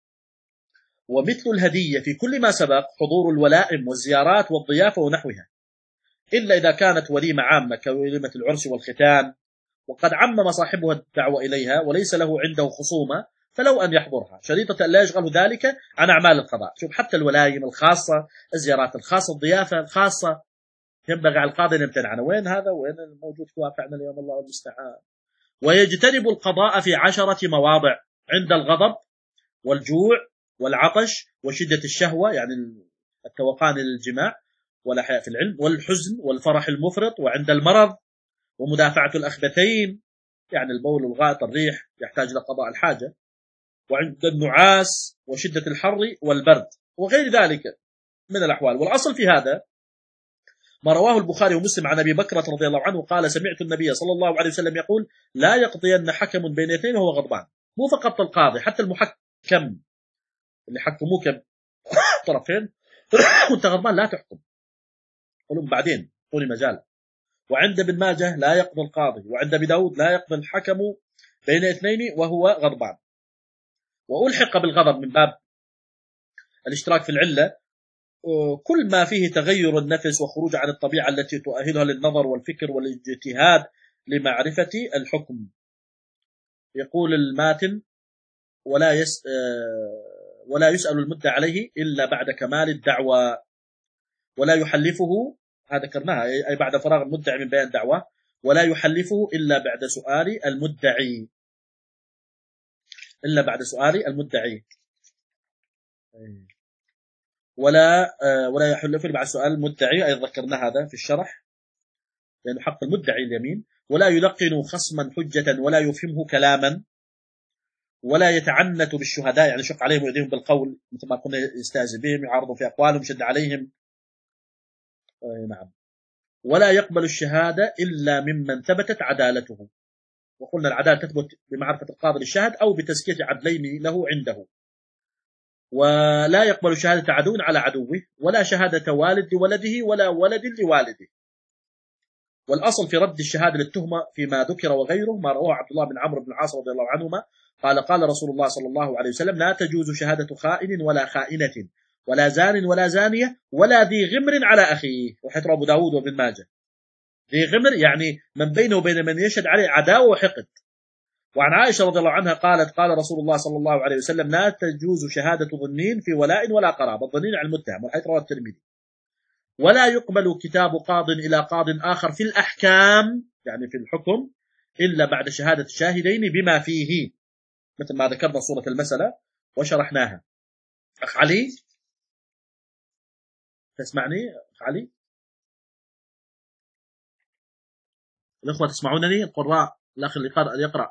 ومثل الهدية في كل ما سبق حضور الولائم والزيارات والضيافة ونحوها، إلا إذا كانت وليمة عامة كوليمة العرس والختان، وقد عمم صاحبها الدعوة إليها وليس له عنده خصومة، فلو أن يحضرها شريطة لا يشغله ذلك عن أعمال القضاء. شوف، حتى الولايم الخاصة، الزيارات الخاصة، الضيافة الخاصة، ينبغي على القاضي أن يمتنع عنها. وين هذا؟ وين الموجود في واقعنا اليوم؟ الله المستعان. ويجتنب القضاء في عشرة مواضع: عند الغضب والجوع والعطش وشدة الشهوة يعني التوقان للجماع ولا حياء في العلم، والحزن والفرح المفرط، وعند المرض، ومدافعة الأخبثين يعني البول والغائط الريح يحتاج إلى قضاء الحاجة، وعند النعاس وشدة الحر والبرد وغير ذلك من الأحوال. والأصل في هذا ما رواه البخاري ومسلم عن أبي بكرة رضي الله عنه قال: سمعت النبي صلى الله عليه وسلم يقول: لا يقضين حكم بين اثنين وهو غضبان. مو فقط القاضي، حتى المحكم اللي حكموك طرفين وانت غضبان لا تحكم، قولوا بعدين قولي مجال. وعند ابن ماجه: لا يقضي القاضي. وعند ابي داود: لا يقضي الحكم بين اثنين وهو غضبان. وألحق بالغضب من باب الاشتراك في العلة كل ما فيه تغير النفس وخروج عن الطبيعة التي تؤهلها للنظر والفكر والاجتهاد لمعرفة الحكم. يقول الماتن: ولا يس ولا يسأل المدعى عليه إلا بعد كمال الدعوى، ولا يحلفه، هذا ذكرناها أي بعد فراغ المدعي من بيان دعواه، ولا يحلفه إلا بعد سؤال المدعي، إلا بعد سؤال المدعي، ولا ولا يحلفه بعد سؤال المدعي، أي ذكرنا هذا في الشرح لأنه حق المدعي اليمين. ولا يلقن خصما حجة ولا يفهمه كلاما، ولا يتعنت بالشهداء، يعني يشق عليهم ويؤذيهم بالقول مثل ما قلنا، يستهزئ بهم، يعارضوا في أقوالهم، يشد عليهم. نعم. ولا يقبل الشهادة إلا ممن ثبتت عدالته، وقلنا العدالة تثبت بمعرفة القاضي للشاهد أو بتزكية عدلين له عنده. ولا يقبل شهادة عدو على عدوه، ولا شهادة والد لولده ولا ولد لوالده. والأصل في رد الشهادة للتهمة فيما ذكر وغيره ما رواه عبد الله بن عمرو بن العاص رضي الله عنهما قال قال رسول الله صلى الله عليه وسلم: لا تجوز شهادة خائن ولا خائنة ولا زان ولا زانية ولا ذي غمر على أخيه. وحتى أبو داود وابن ماجه. ذي غمر يعني من بينه وبين من يشهد عليه عداوة وحقد. وعن عائشة رضي الله عنها قالت قال رسول الله صلى الله عليه وسلم: لا تجوز شهادة ظنين في ولاء ولا قرابة، الظنين على المتهم، والحديث رواه الترمذي. ولا يقبل كتاب قاض إلى قاض آخر في الأحكام، يعني في الحكم، إلا بعد شهادة الشاهدين بما فيه، مثل ما ذكرنا صورة المسألة وشرحناها. أخ علي، تسمعني أخ علي؟ الأخوة تسمعونني؟ القراء، الأخ اللي قرأ يقرأ.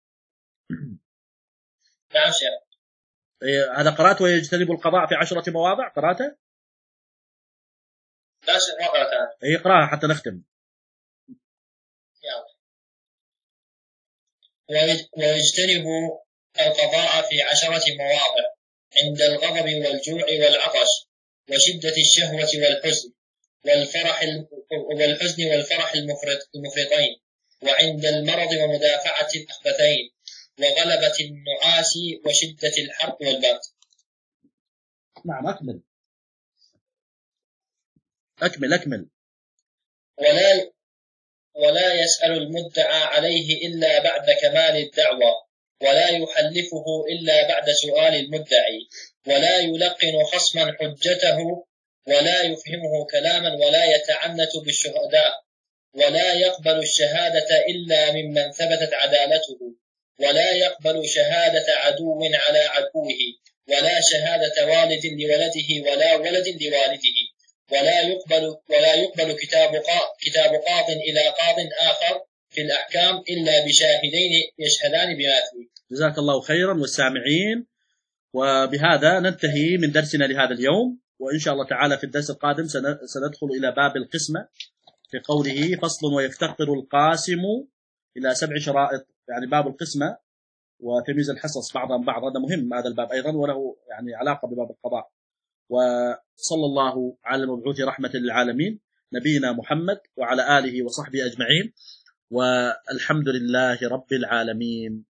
نعم شيخ. هذا قرأت ويجتنب القضاء في عشرة مواضع، قرأته؟ لا شيخ ما قرأتها. هي اقرأها حتى نختم. ويجتنب القضاء في عشرة مواضع: عند الغضب والجوع والعطش وشدة الشهوة والحزن والفرح والحزن والفرح المفرطين، وعند المرض ومدافعة الأخبثين، وغلبة النعاس وشدة الحر والبرد. نعم أكمل أكمل أكمل. ولا ولا يسأل المدعى عليه إلا بعد كمال الدعوى، ولا يحلفه إلا بعد سؤال المدعي، ولا يلقن خصما حجته، ولا يفهمه كلاما، ولا يتعنت بالشهداء، ولا يقبل الشهادة إلا ممن ثبتت عدالته، ولا يقبل شهادة عدو على عدوه، ولا شهادة والد لولده ولا ولد لوالده، ولا يقبل ولا يقبل كتاب كتاب قاض إلى قاض آخر في الأحكام إلا بشاهدين يشهدان بما فيه. جزاك الله خيرا والسامعين. وبهذا ننتهي من درسنا لهذا اليوم، وإن شاء الله تعالى في الدرس القادم سندخل إلى باب القسمة في قوله: فصل ويفتقر القاسم إلى سبع شرائط، يعني باب القسمة وتمييز الحصص بعضا بعض. هذا مهم هذا الباب أيضا، وله يعني علاقة بباب القضاء. وصلى الله على المبعوث رحمة للعالمين نبينا محمد وعلى آله وصحبه أجمعين، والحمد لله رب العالمين.